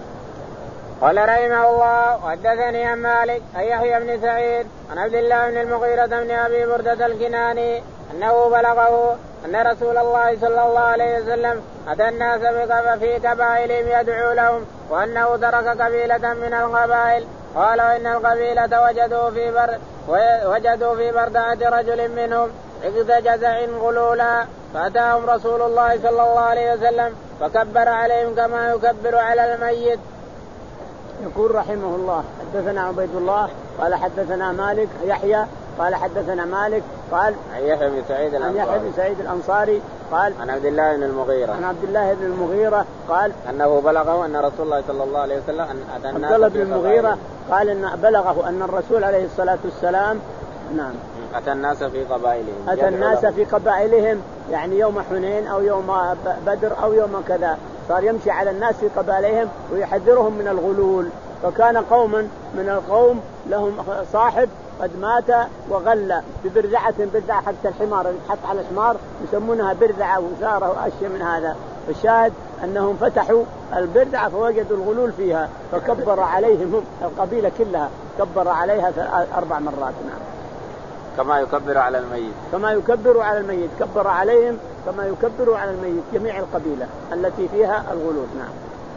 قال رحمه الله وحدثني عن مالك عن يحيى بن سعيد عن عبد الله بن المغيرة بن أبي بردة الكناني أنه بلغه أن رسول الله صلى الله عليه وسلم أتى الناس في قبائلهم يدعو لهم، وأنه ترك قبيلة من القبائل. قال وإن القبيلة وجدوا في بر وجدوا في بردعة رجل منهم عقد جزع غلولا، فأتاهم رسول الله صلى الله عليه وسلم فكبر عليهم كما يكبر على الميت. يقول رحمه الله حدثنا عبيد الله قال حدثنا مالك يحيى قال حدثنا مالك قال عن يحيى بن سعيد الأنصاري عن يحيى بن سعيد الأنصاري قال عن عبد الله بن المغيرة عن عبد الله بن المغيرة قال أنه بلغه أن رسول الله صلى الله عليه وسلم أتى الناس. عبد الله بن المغيرة قال إن بلغه أن الرسول عليه الصلاة والسلام نعم أتى الناس في قبائلهم أتى الناس في قبائلهم يعني يوم حنين أو يوم بدر أو يوم كذا، صار يمشي على الناس في قبائلهم ويحذرهم من الغلول. فكان قوما من القوم لهم صاحب قد مات وغلى ببردعة، بردعة حتى الحمار اللي تحط على الحمار يسمونها بردعة وزارة وأشياء من هذا. فالشاهد أنهم فتحوا البردعة فوجدوا الغلول فيها فكبر عليهم القبيلة كلها، كبر عليها أربع مرات. نعم كما يكبر على الميت كما يكبر على الميت، كبر عليهم كما يكبر على الميت جميع القبيلة التي فيها الغلول. نعم.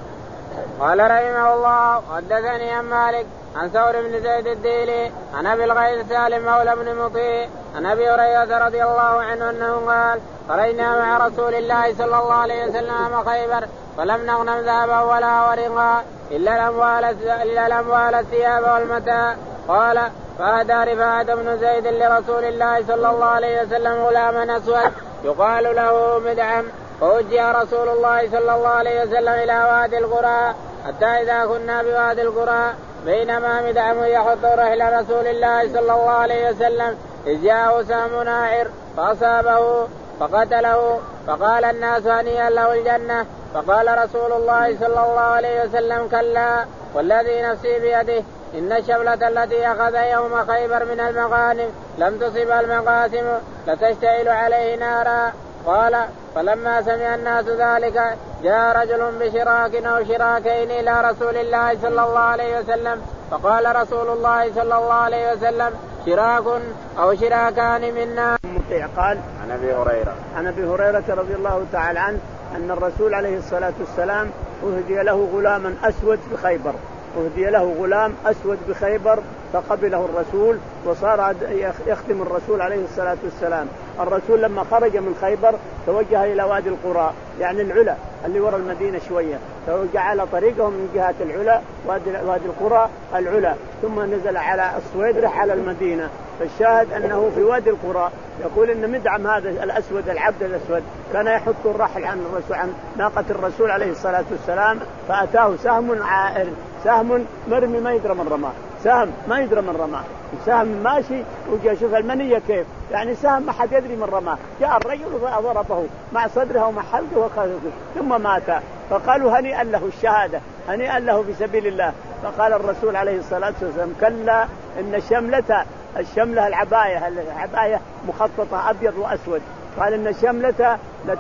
قال رحمه الله حدثني عن مالك عن ثور بن زيد الديلي عن ابي الغيث سالم مولى بن مطيع عن ابي هريره رضي الله عنه انه قال خرجنا مع رسول الله صلى الله عليه وسلم خيبر فلم نغنم ذهبا ولا ورقا الا الاموال الا الاموال الثياب والمتاع. قال فأهدى رفاعة بن زيد لرسول الله صلى الله عليه وسلم غلاما أسود يقال له مدعم، فوجي رسول الله صلى الله عليه وسلم إلى وادي القرى حتى إذا كنا بوادي القرى بينما مدعم يحط رحل رسول الله صلى الله عليه وسلم إذ جاءه سهم ناعر فأصابه فقتله، فقال الناس هنيئا له الجنة. فقال رسول الله صلى الله عليه وسلم كلا والذي نفسي بيده إن الشبلة التي أخذ يوم خيبر من المغانم لم تصب المقاسم لتشتعل عليه نارا. قال فلما سمع الناس ذلك جاء رجل بشراك أو شراكين إلى رسول الله صلى الله عليه وسلم فقال رسول الله صلى الله عليه وسلم شراك أو شراكان منا. قال عن أبي هريرة عن أبي هريرة رضي الله تعالى عنه أن الرسول عليه الصلاة والسلام أهدي له غلاما أسود بخيبر، أهدي له غلام أسود بخيبر فقبله الرسول وصار يخدم الرسول عليه الصلاة والسلام. الرسول لما خرج من خيبر توجه إلى وادي القرى يعني العلا اللي وراء المدينة شوية، فجعل طريقه من جهة العلا وادي القرى العلا ثم نزل على الصويدرة على المدينة. فالشاهد أنه في وادي القرى يقول إن مدعم هذا الأسود العبد الأسود كان يحط الرحل عن الرسول عن ناقة الرسول عليه الصلاة والسلام فأتاه سهم عائر، سهم مرمي ما يدرى من رماه، سهم ما يدرى من رماه، سهم ماشي وجاء شوف المنية كيف يعني سهم ما حد يدري من رماه، جاء الرجل وضربه مع صدره ومع حلقه وخلقه ثم مات. فقالوا هنيئا له الشهادة، هنيئا له في سبيل الله. فقال الرسول عليه الصلاة والسلام كلا إن شملة الشملة العباية العباية مخططة أبيض وأسود، قال إن الشملة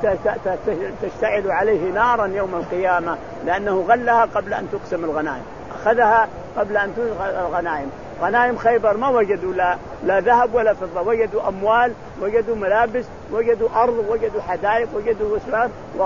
تشتعل عليه نارا يوم القيامة لأنه غلها قبل أن تقسم الغنائم، أخذها قبل أن تقسم الغنائم. غنائم خيبر ما وجدوا لا, لا ذهب ولا فضة، وجدوا أموال، وجدوا ملابس، وجدوا أرض، وجدوا حدائق، وجدوا وسار.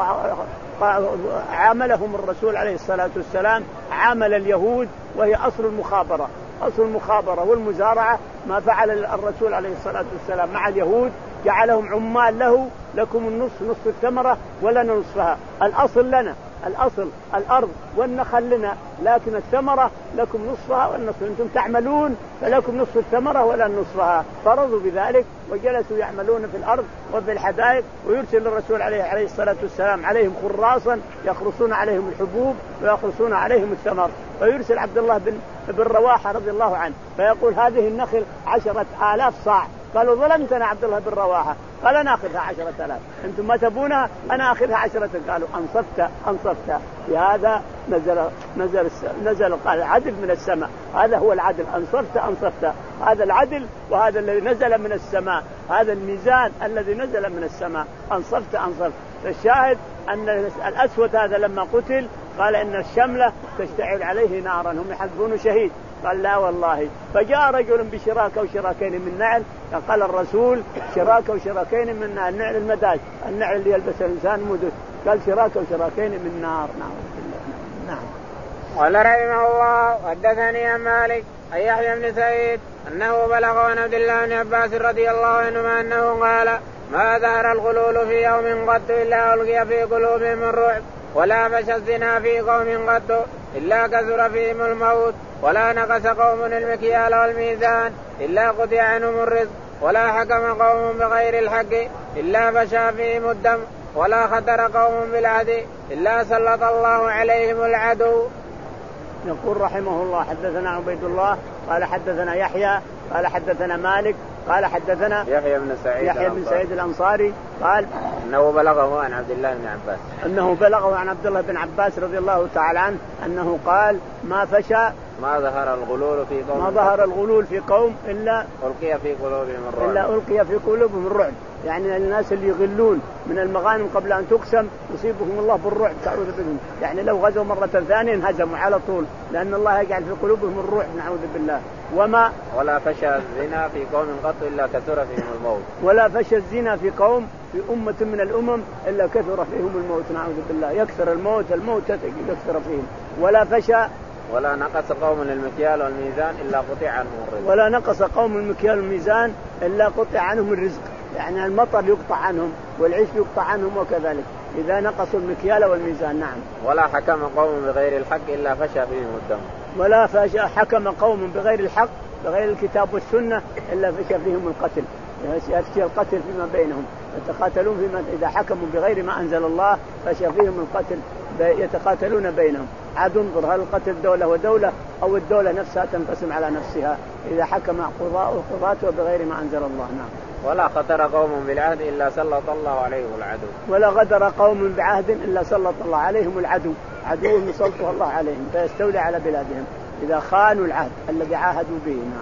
وعاملهم الرسول عليه الصلاة والسلام عامل اليهود وهي أصل المخابرة، أصل المخابرة والمزارعة ما فعل الرسول عليه الصلاة والسلام مع اليهود، جعلهم عمال له، لكم النصف نصف الثمرة ولنا نصفها، الأصل لنا الأصل الأرض والنخل لنا لكن الثمرة لكم نصفها والنصف، أنتم تعملون فلكم نصف الثمرة ولا نصفها. فرضوا بذلك وجلسوا يعملون في الأرض وفي الحدائق، ويرسل الرسول عليه عليه الصلاة والسلام عليهم خراصا يخرصون عليهم الحبوب ويخرصون عليهم الثمر، ويرسل عبد الله بن بن رواحة رضي الله عنه فيقول هذه النخل عشرة آلاف صاع. قالوا ظلمتنا عبد الله بن رواحة، قال أنا أخذها عشرة آلاف، أنتم ما تبونها أنا أخذها عشرة. قالوا أنصفت أنصفت. بهذا نزل نزل نزل قال العدل من السماء، هذا هو العدل، أنصفت أنصفت، هذا العدل وهذا الذي نزل من السماء، هذا الميزان الذي نزل من السماء، أنصفت أنصفت. فالشاهد أن الأسود هذا لما قتل قال إن الشملة تشتعل عليه نارا، هم يحسبونه شهيد، قال لا والله. فجاء رجل بشراك أو شراكين من نعل، قال الرسول شراك أو شراكين من نعل، نعل المداج النعل اللي يلبس الإنسان مدد، قال شراك أو شراكين من نار. نعم نعم. قال رحمه الله حدثني عن مالك عن يحيى بن سعيد أنه بلغ عن عبد الله بن عباس رضي الله عنهما أنه قال ما ظهر الغلول في يوم قط إلا ألقي في قلوبهم الرعب ولا فشى الزنا في قوم قط إلا كثر فيهم الموت، ولا نقص قوم المكيال والميزان إلا قطع عنهم الرزق، ولا حكم قوم بغير الحق إلا فشى فيهم الدم، ولا خطر قوم بالعدل إلا سلط الله عليهم العدو. يقول رحمه الله حدثنا عبيد الله قال حدثنا يحيى قال حدثنا مالك قال حدثنا يحيى بن سعيد يحيى بن سعيد الأنصاري قال أنه بلغه عن عبد الله بن عباس أنه بلغه عن عبد الله بن عباس رضي الله تعالى عنه أنه قال ما فشى ما ظهر الغلول في قوم ما ظهر الغلول في قوم إلا ألقي في قلوبهم الرعب إلا ألقي في قلوبهم الرعب، يعني الناس اللي يغلون من المغانم قبل أن تقسم يصيبهم الله بالرعب تعوذ بهم، يعني لو غزوا مرة ثانية انهزموا على طول لأن الله يجعل في قلوبهم الرعب نعوذ بالله. وما ولا فشى الزنا في قوم قط إلا كثر فيهم الموت ولا فشى الزنا في قوم في أمة من الأمم إلا كثر فيهم الموت نعوذ بالله، يكثر الموت الموت يكثر فيهم. ولا فشى ولا نقص قوم المكيال والميزان إلا قطع عنهم الرزق ولا نقص قوم المكيال والميزان إلا قطع عنهم الرزق، يعني المطر يقطع عنهم والعيش يقطع عنهم وكذلك إذا نقصوا المكيال والميزان. نعم. ولا حكم قوم بغير الحق إلا فشى فيهم الدم ولا فشى حكم قوم بغير الحق بغير الكتاب والسنة إلا فشى فيهم القتل، يفشي القتل فيما بينهم يتقاتلون فيما إذا حكموا بغير ما أنزل الله فشى فيهم القتل يتقاتلون بينهم. عاد انظر هل القتل دولة ودولة أو الدولة نفسها تنقسم على نفسها إذا حكم قضاته بغير ما أنزل الله. نعم. ولا خطر قوم بالعهد إلا سلط الله عليهم العدو ولا غدر قوم بعهد إلا سلط الله عليهم العدو، عدوهم يسلطه الله عليهم فيستولي على بلادهم إذا خانوا العهد الذي عاهدوا به. نعم.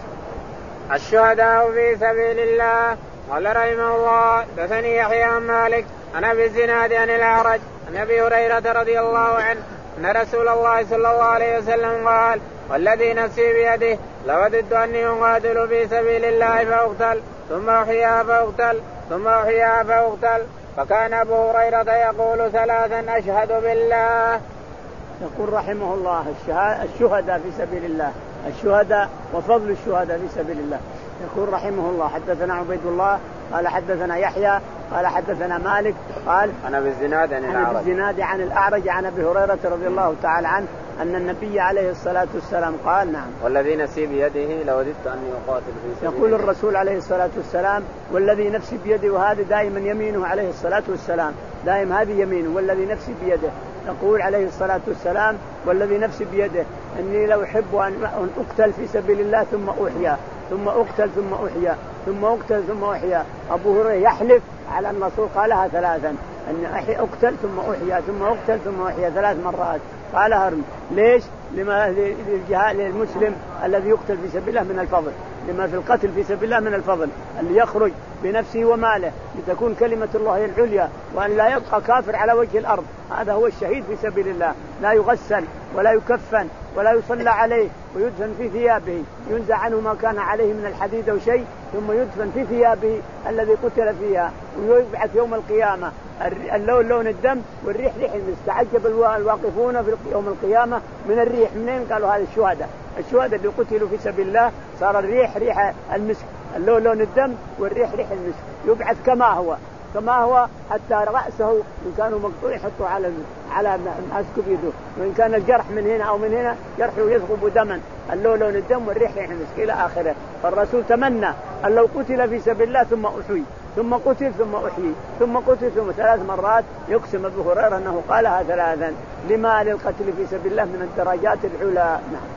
الشهداء في سبيل الله. قال رحمه الله دثني يحيى عن مالك عن أبي الزناد عن الأعرج عن أبي هريرة رضي الله عنه أن رسول الله صلى الله عليه وسلم قال والذي نفسي بيده لوددت أني أقاتل في سبيل الله فأقتل ثم أحيا فأقتل ثم أحيا فأقتل. فكان أبو هريرة يقول ثلاثا أشهد بالله. يقول رحمه الله الشهداء في سبيل الله، الشهداء وفضل الشهداء في سبيل الله. يقول رحمه الله حدثنا عبيد الله قال حدثنا يحيى قال حدثنا مالك قال عن أبي الزناد عن الأعرج عن, الزناد عن الأعرج عن أبي هريرة رضي الله تعالى عنه أن النبي عليه الصلاة والسلام قال نعم والذي نفسي بيده لوددت أني أقاتل في سبيل الله. يقول الرسول عليه الصلاة والسلام والذي نفسي بيده، وهذا دائما يمينه عليه الصلاة والسلام دائم هذه يمينه والذي نفسي بيده. يقول عليه الصلاة والسلام والذي نفسي بيده أني لو أحب أن أقتل في سبيل الله ثم أحيا ثم أقتل ثم أحيا ثم أقتل ثم أحيا. أبو هريرة يحلف على الرسول قالها ثلاثا أن أقتل ثم أحيا ثم أقتل ثم أحيا ثلاث مرات قالها. ليش؟ لما للجهاد للمسلم الذي يقتل في سبيل الله من الفضل، لما في القتل في سبيل الله من الفضل اللي يخرج بنفسه وماله لتكون كلمة الله هي العليا وأن لا يبقى كافر على وجه الأرض، هذا هو الشهيد في سبيل الله. لا يغسل ولا يكفن ولا يصلى عليه ويدفن في ثيابه، ينزع عنه ما كان عليه من الحديد أو شيء ثم يدفن في ثيابه الذي قتل فيها، ويبعث يوم القيامة اللون لون الدم والريح ريح المسك. تعجب الواقفون في يوم القيامة من الريح، منين؟ قالوا هذا الشهداء الشهداء اللي قتلوا في سبيل الله صار الريح ريح المسك، اللون لون الدم والريح ريح المسك. يبعث كما هو كما هو حتى رأسه إن كانوا مقطوع يحطوا على على مسك بيده، وإن كان الجرح من هنا أو من هنا جرحه يثقب دما، اللون لون الدم والريح ريح المسك إلى آخره. فالرسول تمنى أن لو قتل في سبيل الله ثم أحيي ثم قتل ثم أحيي ثم قتل ثم ثلاث مرات. يقسم أبو هريرة أنه قالها ثلاثا لما للقتل في سبيل الله من الدرجات العلى. نعم.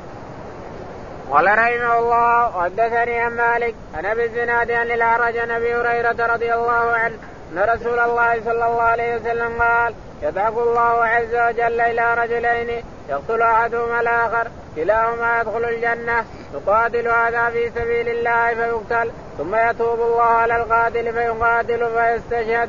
قال رحمه الله وحدثني عن مالك عن ابي الزناد عن الأعرج عن ابي هريرة رضي الله عنه ان رسول الله صلى الله عليه وسلم قال يدعو الله عز وجل الى رجلين يقتل احدهما الاخر كلاهما يدخل الجنة، يقاتل هذا في سبيل الله فيقتل ثم يتوب الله على القاتل فيقاتل فيستشهد.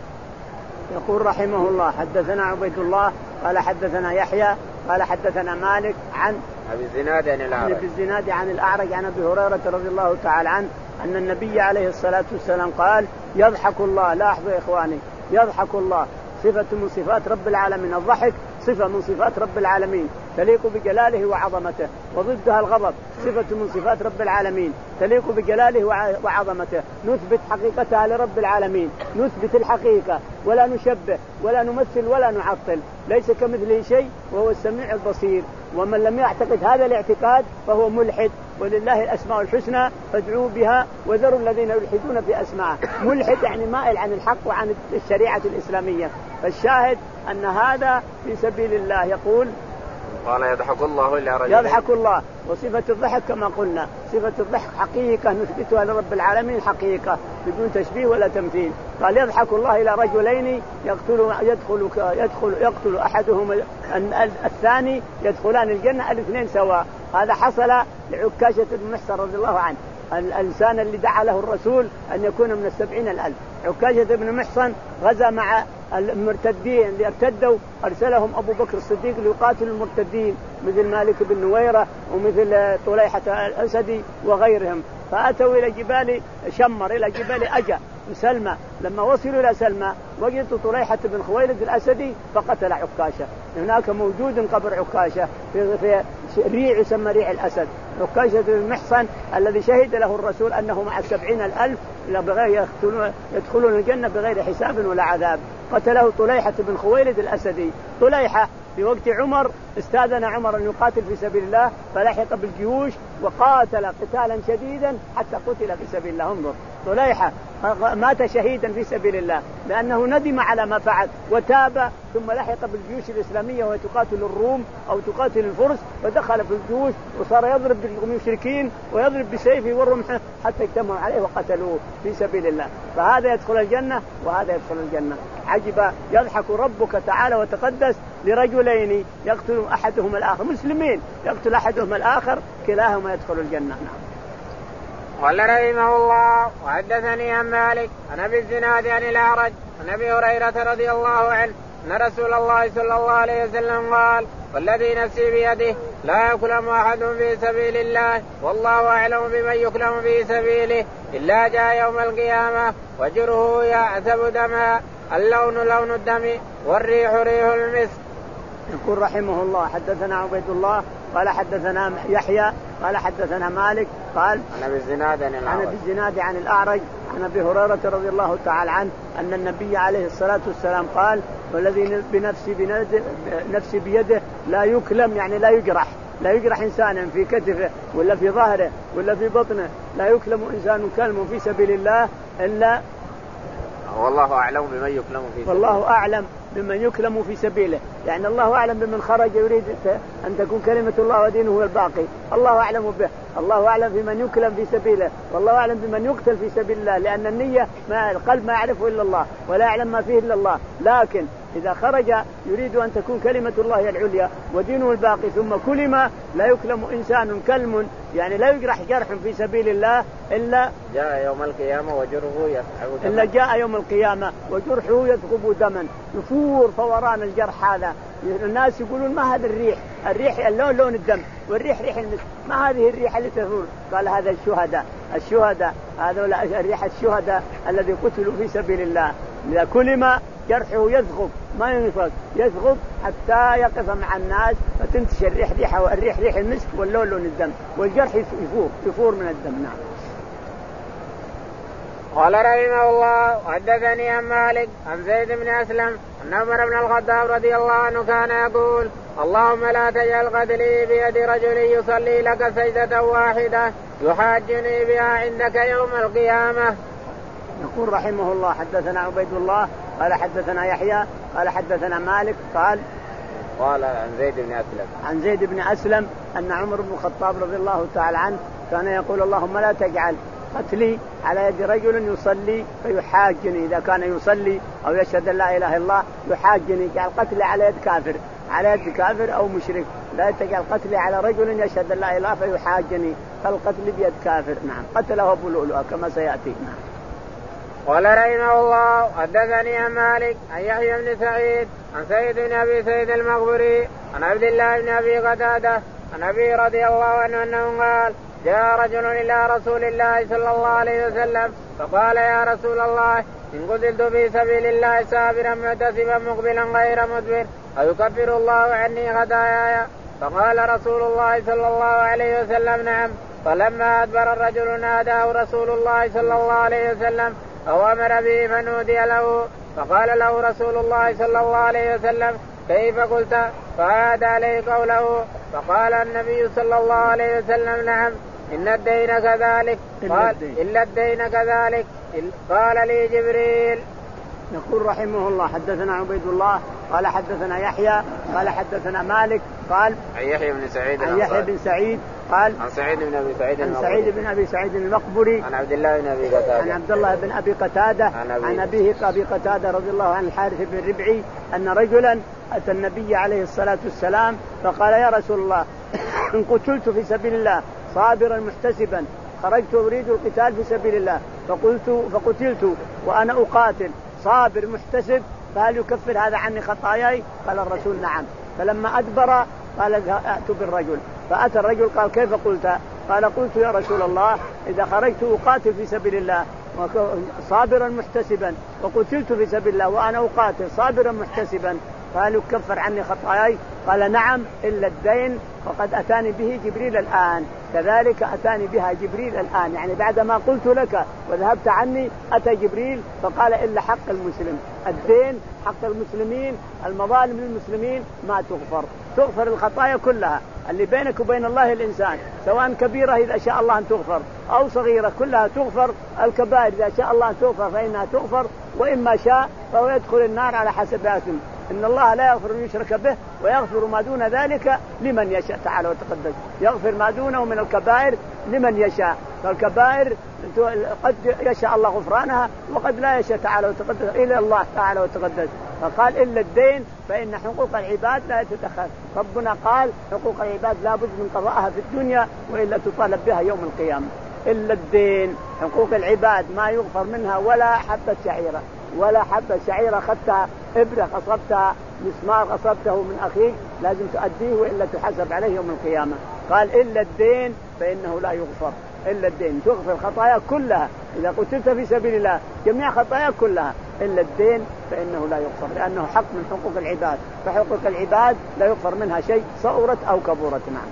يقول رحمه الله حدثنا عبيد الله قال حدثنا يحيى قال حدثنا مالك عن أبي الزناد عن الأعرج أبي الزناد عن الأعرج عن أبي هريرة رضي الله تعالى عنه أن النبي عليه الصلاة والسلام قال يضحك الله. لاحظوا يا إخواني، يضحك الله صفة من صفات رب العالمين، الضحك صفة من صفات رب العالمين. تليق بجلاله وعظمته، وضدها الغضب صفة من صفات رب العالمين تليق بجلاله وعظمته، نثبت حقيقتها لرب العالمين، نثبت الحقيقة ولا نشبه ولا نمثل ولا نعطل، ليس كمثله شيء وهو السميع البصير. ومن لم يعتقد هذا الاعتقاد فهو ملحد، ولله الأسماء الحسنى فادعوه بها وذروا الذين يلحدون في أسماءه. ملحد يعني مائل عن الحق وعن الشريعة الإسلامية. فالشاهد أن هذا في سبيل الله. يقول قال يضحك الله إلا رجلين، يضحك الله، وصفة الضحك كما قلنا صفة الضحك حقيقة نثبتها لرب العالمين حقيقة بدون تشبيه ولا تمثيل. قال يضحك الله إلى رجلين يقتل يدخل يدخل يقتل أحدهما الثاني يدخلان الجنة الاثنين سواء. هذا حصل لعكاشة بن محصن رضي الله عنه، الإنسان اللي دعا له الرسول أن يكون من السبعين الألف. عكاشة بن محصن غزا مع المرتدين اللي ارتدوا، أرسلهم أبو بكر الصديق ليقاتلوا المرتدين مثل مالك بن نويرة ومثل طليحة الأسدي وغيرهم. فأتوا إلى جبال شمر إلى جبال أجا سلمى. لما وصلوا إلى سلمى وجدوا طليحة بن خويلد الأسدي فقتل عكاشة. هناك موجود قبر عكاشة في, في ريع يسمى ريع الأسد. عكاشة بن محصن الذي شهد له الرسول أنه مع السبعين الألف بغير يدخلون الجنة بغير حساب ولا عذاب. قتله طليحة بن خويلد الأسدي. طليحة في وقت عمر استاذن عمر أن يقاتل في سبيل الله فلحق بالجيوش وقاتل قتالا شديدا حتى قتل في سبيل الله. انظر طليحة مات شهيدا في سبيل الله لأنه ندم على ما فعل وتاب، ثم لحق بالجيوش الإسلامية وهي تقاتل الروم أو تقاتل الفرس، فدخل في الجيوش وصار يضرب بالمشركين ويضرب بسيفه والرمح حتى اجتمعوا عليه وقتلوه في سبيل الله. فهذا يدخل الجنة وهذا يدخل الجنة. عجب يضحك ربك تعالى وتقدس لرجلين يقتل أحدهما الآخر، مسلمين يقتل أحدهما الآخر كلاهما يدخل الجنة. نعم. قال رحمه الله وحدثني عن مالك عن أبي الزناد عن الأعرج عن أبي هريرة رضي الله عنه أن رسول الله صلى الله عليه وسلم قال والذي نفسي بيده لا يكلم أحد في سبيل الله والله أعلم بمن يكلم في سبيله إلا جاء يوم القيامة وجره يعتب دما، اللون لون الدم والريح ريح المسك. يقول رحمه الله حدثنا عبيد الله قال حدثنا يحيى قال حدثنا مالك قال عن أبي الزناد عن الأعرج عن أبي الزناد عن الأعرج عن أبي هريرة رضي الله تعالى عنه أن النبي عليه الصلاة والسلام قال والذي بنفسي بنفسي بيده لا يكلم يعني لا يجرح لا يجرح إنسانا في كتفه ولا في ظهره ولا في بطنه، لا يكلم إنسان كلم في سبيل الله إلا والله أعلم بمن يكلم في سبيله. والله أعلم بمن يكلم في سبيله، يعني الله أعلم بمن خرج يريد أن تكون كلمة الله ودينه الباقي، الله أعلم به. الله أعلم بمن يكلم في سبيله والله أعلم بمن يقتل في سبيل الله، لأن النية ما القلب ما يعرفه إلا الله ولا يعلم ما فيه إلا الله. لكن إذا خرج يريد أن تكون كلمة الله العليا ودينه الباقي ثم كلمة لا يكلم إنسان كلم يعني لا يجرح جرح في سبيل الله إلا جاء يوم القيامة وجرحه يثقب دما إلا جاء يوم القيامة وجرحه يثقب دما، يفور فوران الجرح هذا. الناس يقولون ما هذا الريح؟ الريح اللون لون الدم والريح ريح المسك، ما هذه الريح اللي تفور؟ قال هذا الشهداء الشهداء هذا الريح الشهداء الذي قتلوا في سبيل الله. إذا كلمة جرحه يثقب ما ينفق يثقب حتى يقف مع الناس فتنتشر الريح ريحه الريح ريح المسك واللون لون الدم والجرح يفور يفور من الدم. نعم. قال رحمه الله وحدثني عن مالك عن زيد بن أسلم أن عمر بن الخطاب رضي الله عنه كان يقول اللهم لا تجعل قتلي بيد رجل يصلي لك سجدة واحدة يحاجني بها عندك يوم القيامة. يقول رحمه الله حدثنا عبيد الله قال حدثنا يحيى قال حدثنا مالك قال قال عن زيد بن أسلم عن زيد بن أسلم أن عمر بن الخطاب رضي الله تعالى عنه كان يقول اللهم لا تجعل قتلي على يد رجل يصلي فيحاجني، إذا كان يصلي أو يشهد أن لا إله إلا الله يحاجني، جعل قتلي على يد كافر على يد كافر أو مشرك، لا تجعل قتلي على رجل يشهد أن لا إله فيحاجني، فالقتل بيد كافر. نعم. قتله أبو لؤلؤ كما سيأتي. نعم. قال رحمه الله حدثني عن مالك عن يحيى بن سعيد عن سيد بن أبي سيد المقبري عن عبد الله بن أبي قتادة عن أبي رضي الله عنه أنه قال جاء رجل إلى رسول الله صلى الله عليه وسلم فقال يا رسول الله إن قتلت في سبيل الله سابرا معتسبا مقبلا غير مدبر أيكفر الله عني خطاياي؟ فقال رسول الله صلى الله عليه وسلم نعم. فلما أدبر الرجل ناداه رسول الله صلى الله عليه وسلم أو أمر به فنودي له. فقال له رسول الله صلى الله عليه وسلم كيف قلت؟ فعاد عليه قوله. فقال النبي صلى الله عليه وسلم نعم إن الدين كذلك. قال إلا الدين كذلك. قال لي جبريل. يقول رحمه الله حدثنا عبيد الله قال حدثنا يحيى قال حدثنا مالك قال عن يحيى بن سعيد عن يحيى بن سعيد قال عن سعيد بن ابي سعيد عن سعيد بن ابي سعيد المقبري عن عبد الله بن ابي قتاده عن عبد الله بن ابي قتاده عن ابيه ابي قتاده رضي الله عنه الحارث بن ربعي ان رجلا اتى النبي عليه الصلاه والسلام فقال يا رسول الله ان قتلت في سبيل الله صابرا محتسبا خرجت اريد القتال في سبيل الله فقلت فقتلت وانا اقاتل صابر محتسب فهل يكفر هذا عني خطاياي؟ قال الرسول نعم. فلما أدبر قال أتوا بالرجل فأتى الرجل قال كيف قلت؟ قال قلت يا رسول الله إذا خرجت أقاتل في سبيل الله صابرا محتسبا وقتلت في سبيل الله وأنا أقاتل صابرا محتسبا فهل يكفر عني خطاياي؟ قال نعم إلا الدين وقد أتاني به جبريل الآن. كذلك أتاني بها جبريل الآن يعني بعدما قلت لك وذهبت عني أتى جبريل فقال إلا حق المسلم الدين حق المسلمين المظالم للمسلمين ما تغفر تغفر الخطايا كلها اللي بينك وبين الله الإنسان سواء كبيرة إذا شاء الله أن تغفر أو صغيرة كلها تغفر. الكبائر إذا شاء الله أن تغفر فإنها تغفر وإما شاء فهو يدخل النار على حسباتهم. إن الله لا يغفر أن يشرك به ويغفر ما دون ذلك لمن يشاء تعالى وتقدس يغفر ما دونه من الكبائر لمن يشاء. فالكبائر قد يشاء الله غفرانها وقد لا يشاء تعالى وتقدس إلا الله تعالى وتقدس. فقال إلا الدين فإن حقوق العباد لا تتدخل. ربنا قال حقوق العباد لا بد من قضائها في الدنيا وإلا تطالب بها يوم القيامة. إلا الدين حقوق العباد ما يغفر منها ولا حبة شعيرة ولا حبة شعيرة أخذتها إبرة غصبتها مسمار غصبته من أخيك لازم تؤديه وإلا تحاسب عليه يوم القيامة. قال إلا الدين فإنه لا يغفر. إلا الدين تغفر الخطايا كلها إذا قتلت في سبيل الله جميع خطايا كلها إلا الدين فإنه لا يغفر لأنه حق من حقوق العباد فحقوق العباد لا يغفر منها شيء صغرت أو كبرت. نعم.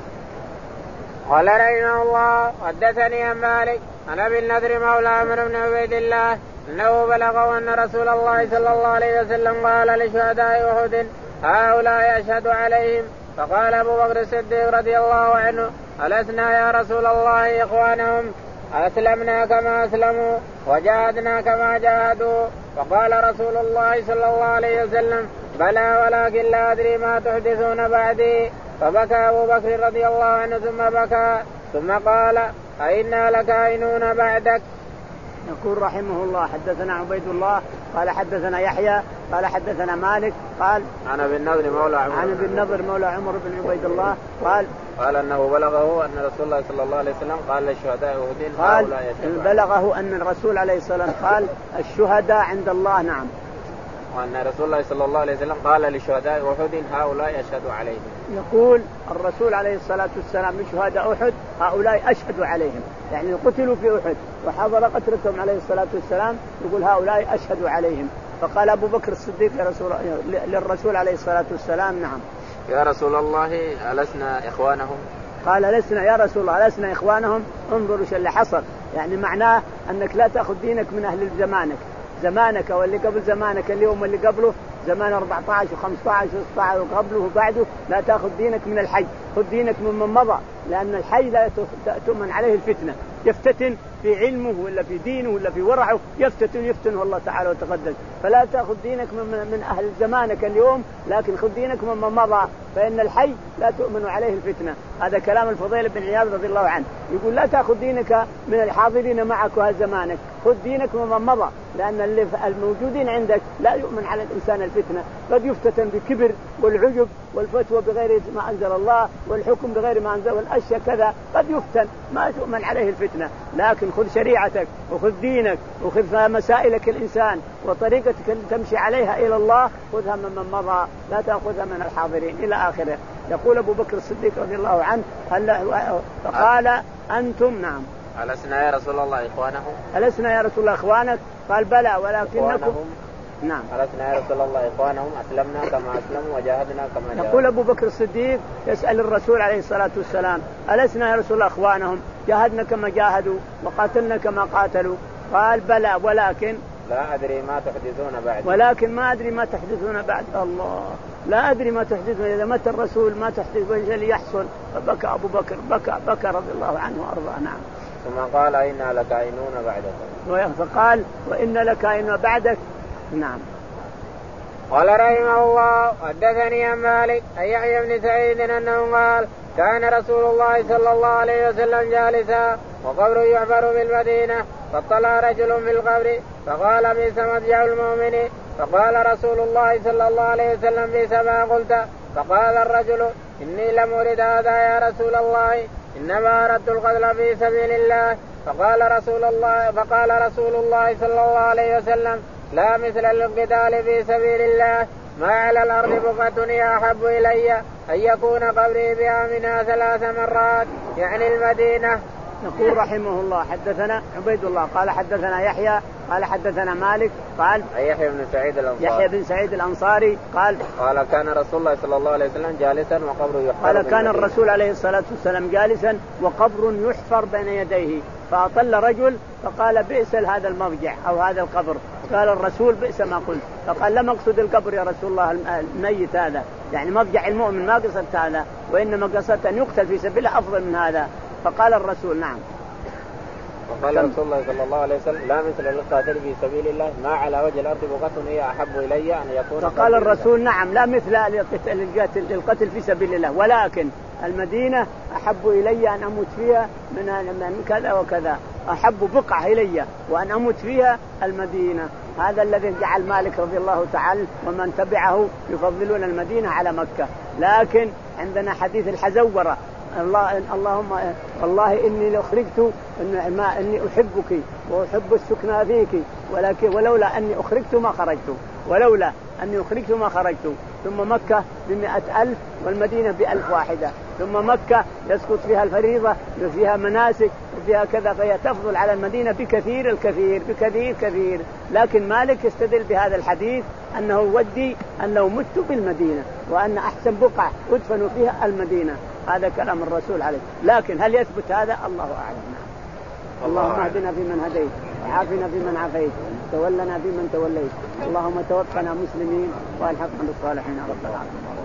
قال رحمه الله حدثني عن مالك عن ابي النضر مولى عمرو بن عبيد الله انه بلغه ان رسول الله صلى الله عليه وسلم قال لشهداء احد هؤلاء اشهد عليهم. فقال ابو بكر الصديق رضي الله عنه ألسنا يا رسول الله اخوانهم اسلمنا كما اسلموا وجاهدنا كما جاهدوا. فقال رسول الله صلى الله عليه وسلم بلى ولكن لا ادري ما تحدثون بعدي. فبكى أبو بكر رضي الله عنه ثم بكى ثم قال أئنا لكائنون بعدك. يقول رحمه الله حدثنا عبيد الله قال حدثنا يحيى قال حدثنا مالك قال عن ابي النضر مولى عمر عن ابي النضر مولى عمر بن عبيد الله قال قال انه بلغه ان رسول الله صلى الله عليه وسلم قال للشهداء احد قال بلغه ان الرسول عليه الصلاه والسلام قال الشهداء عند الله. نعم. وأن رسول الله صلى الله عليه وسلم قال للشهداء أحد هؤلاء أشهد عليهم. يقول الرسول عليه الصلاة والسلام لشهداء أحد هؤلاء أشهد عليهم يعني قتلوا في أحد وحضر قتلتهم عليه الصلاة والسلام يقول هؤلاء أشهد عليهم. فقال أبو بكر الصديق يا رسول للرسول عليه الصلاة والسلام نعم يا رسول الله ألسنا إخوانهم؟ قال لسنا يا رسول الله لسنا إخوانهم. انظروا ايش اللي حصل يعني معناه أنك لا تأخذ دينك من أهل زمانك زمانك واللي قبل زمانك اليوم واللي قبله زمان أربعة عشر وخمسة عشر وستة عشر وقبله وبعده لا تأخذ دينك من الحي خذ دينك ممن مضى لأن الحي لا تؤمن عليه الفتنة يفتتن في علمه ولا في دينه ولا في ورعه يفتتن يفتنه الله تعالى وتقدس. فلا تأخذ دينك من, من أهل زمانك اليوم لكن خذ دينك ممن مضى فإن الحي لا تؤمن عليه الفتنة. هذا كلام الفضيل بن عياض رضي الله عنه يقول لا تأخذ دينك من الحاضرين معك وهذا زمانك خذ دينك ممن مضى لأن اللي الموجودين عندك لا يؤمن على الإنسان الفتنة قد يفتتن بكبر والعجب والفتوى بغير ما أنزل الله والحكم بغير ما أنزل والأشياء كذا قد يفتن ما تؤمن عليه الفتنة. لكن خذ شريعتك وخذ دينك وخذ مسائلك الإنسان وطريقتك اللي تمشي عليها إلى الله خذها من مضى لا تأخذها من الحاضرين إلى آخره. يقول أبو بكر الصديق رضي الله عنه فقال أنتم نعم ألسنا يا رسول الله إخوانهم؟ ألسنا يا رسول الله إخوانك؟ قال بلى ولكنكم نعم. ألسنا يا رسول الله إخوانهم أسلمنا كما أسلموا وجاهدنا كما جاهدوا. يقول أبو بكر الصديق يسأل الرسول عليه الصلاة والسلام ألسنا يا رسول الله إخوانهم جاهدنا كما جاهدوا وقاتلنا كما قاتلوا؟ قال بلى ولكن لا أدري ما تحدثون بعد. ولكن ما أدري ما تحدثون بعد. الله لا أدري ما تحدثون إذا مات الرسول ما تحدث وإيش اللي يحصل. فبكى أبو بكر بكى بكى رضي الله عنه وأرضاه. نعم. ثم قال إنا لكائنون بعدكم. فقال وإن لكائنون بعدك. نعم. قال رحمه الله حدثني عن مالك أن يحيى بن سعيد أنه قال كان رسول الله صلى الله عليه وسلم جالسا وقبر يحفر بالمدينة فاطلع رجل في القبر فقال بئس مضجع المؤمن فقال رسول الله صلى الله عليه وسلم بئس ما قلت. فقال الرجل إني لم أرد هذا يا رسول الله إنما أردت القتل في سبيل الله. فقال رسول الله فقال رسول الله صلى الله عليه وسلم لا مثل القتال في سبيل الله ما على الأرض بقعة أحب إلي أن يكون قبري بها منها ثلاث مرات يعني المدينة. يقول رحمه الله حدثنا عبيد الله قال حدثنا يحيى قال حدثنا مالك قال يحيى بن سعيد الأنصاري يحيى بن سعيد الأنصاري قال قال كان رسول الله صلى الله عليه وسلم جالسا وقبر يحفر. قال كان الرسول عليه الصلاة والسلام جالسا وقبر يحفر بين يديه فأطل رجل فقال بئس هذا المضجع أو هذا القبر. قال الرسول بئس ما قلت. فقال لم أقصد القبر يا رسول الله الميت هذا يعني مضجع المؤمن ما قصدت هذا وإنما قصدت أن يقتل في سبيل الله أفضل من هذا. فقال الرسول نعم. وقال رسول الله صلى الله عليه وسلم لا مثل القاتل في سبيل الله ما على وجه الأرض بقعة هي أحب إلي أن يكون. فقال الرسول نعم لا مثل القتل في سبيل الله ولكن المدينة أحب إلي أن أموت فيها من كذا وكذا أحب بقعة إلي وأن أموت فيها المدينة. هذا الذي جعل مالك رضي الله تعالى ومن تبعه يفضلون المدينة على مكة. لكن عندنا حديث الحزورة الله اللهم والله إني لأخرجت إن ما إني أحبك وأحب السكنى فيك ولكن ولولا أني أخرجت ما خرجت ولولا أني أخرجت ما خرجت. ثم مكة بمئة ألف والمدينة بألف واحدة. ثم مكة يسقط فيها الفريضة وفيها مناسك وفيها كذا فهي تفضل على المدينة بكثير الكثير بكثير كثير. لكن مالك يستدل بهذا الحديث أنه ودي أن لو مت بالمدينة وأن أحسن بقعة أدفن فيها المدينة. هذا كلام الرسول عليه. لكن هل يثبت هذا الله أعلم. اللهم اهدنا فيمن هديت وعافنا فيمن عافيت تولنا فيمن توليت اللهم توفنا مسلمين والحقنا بالصالحين رب العالمين.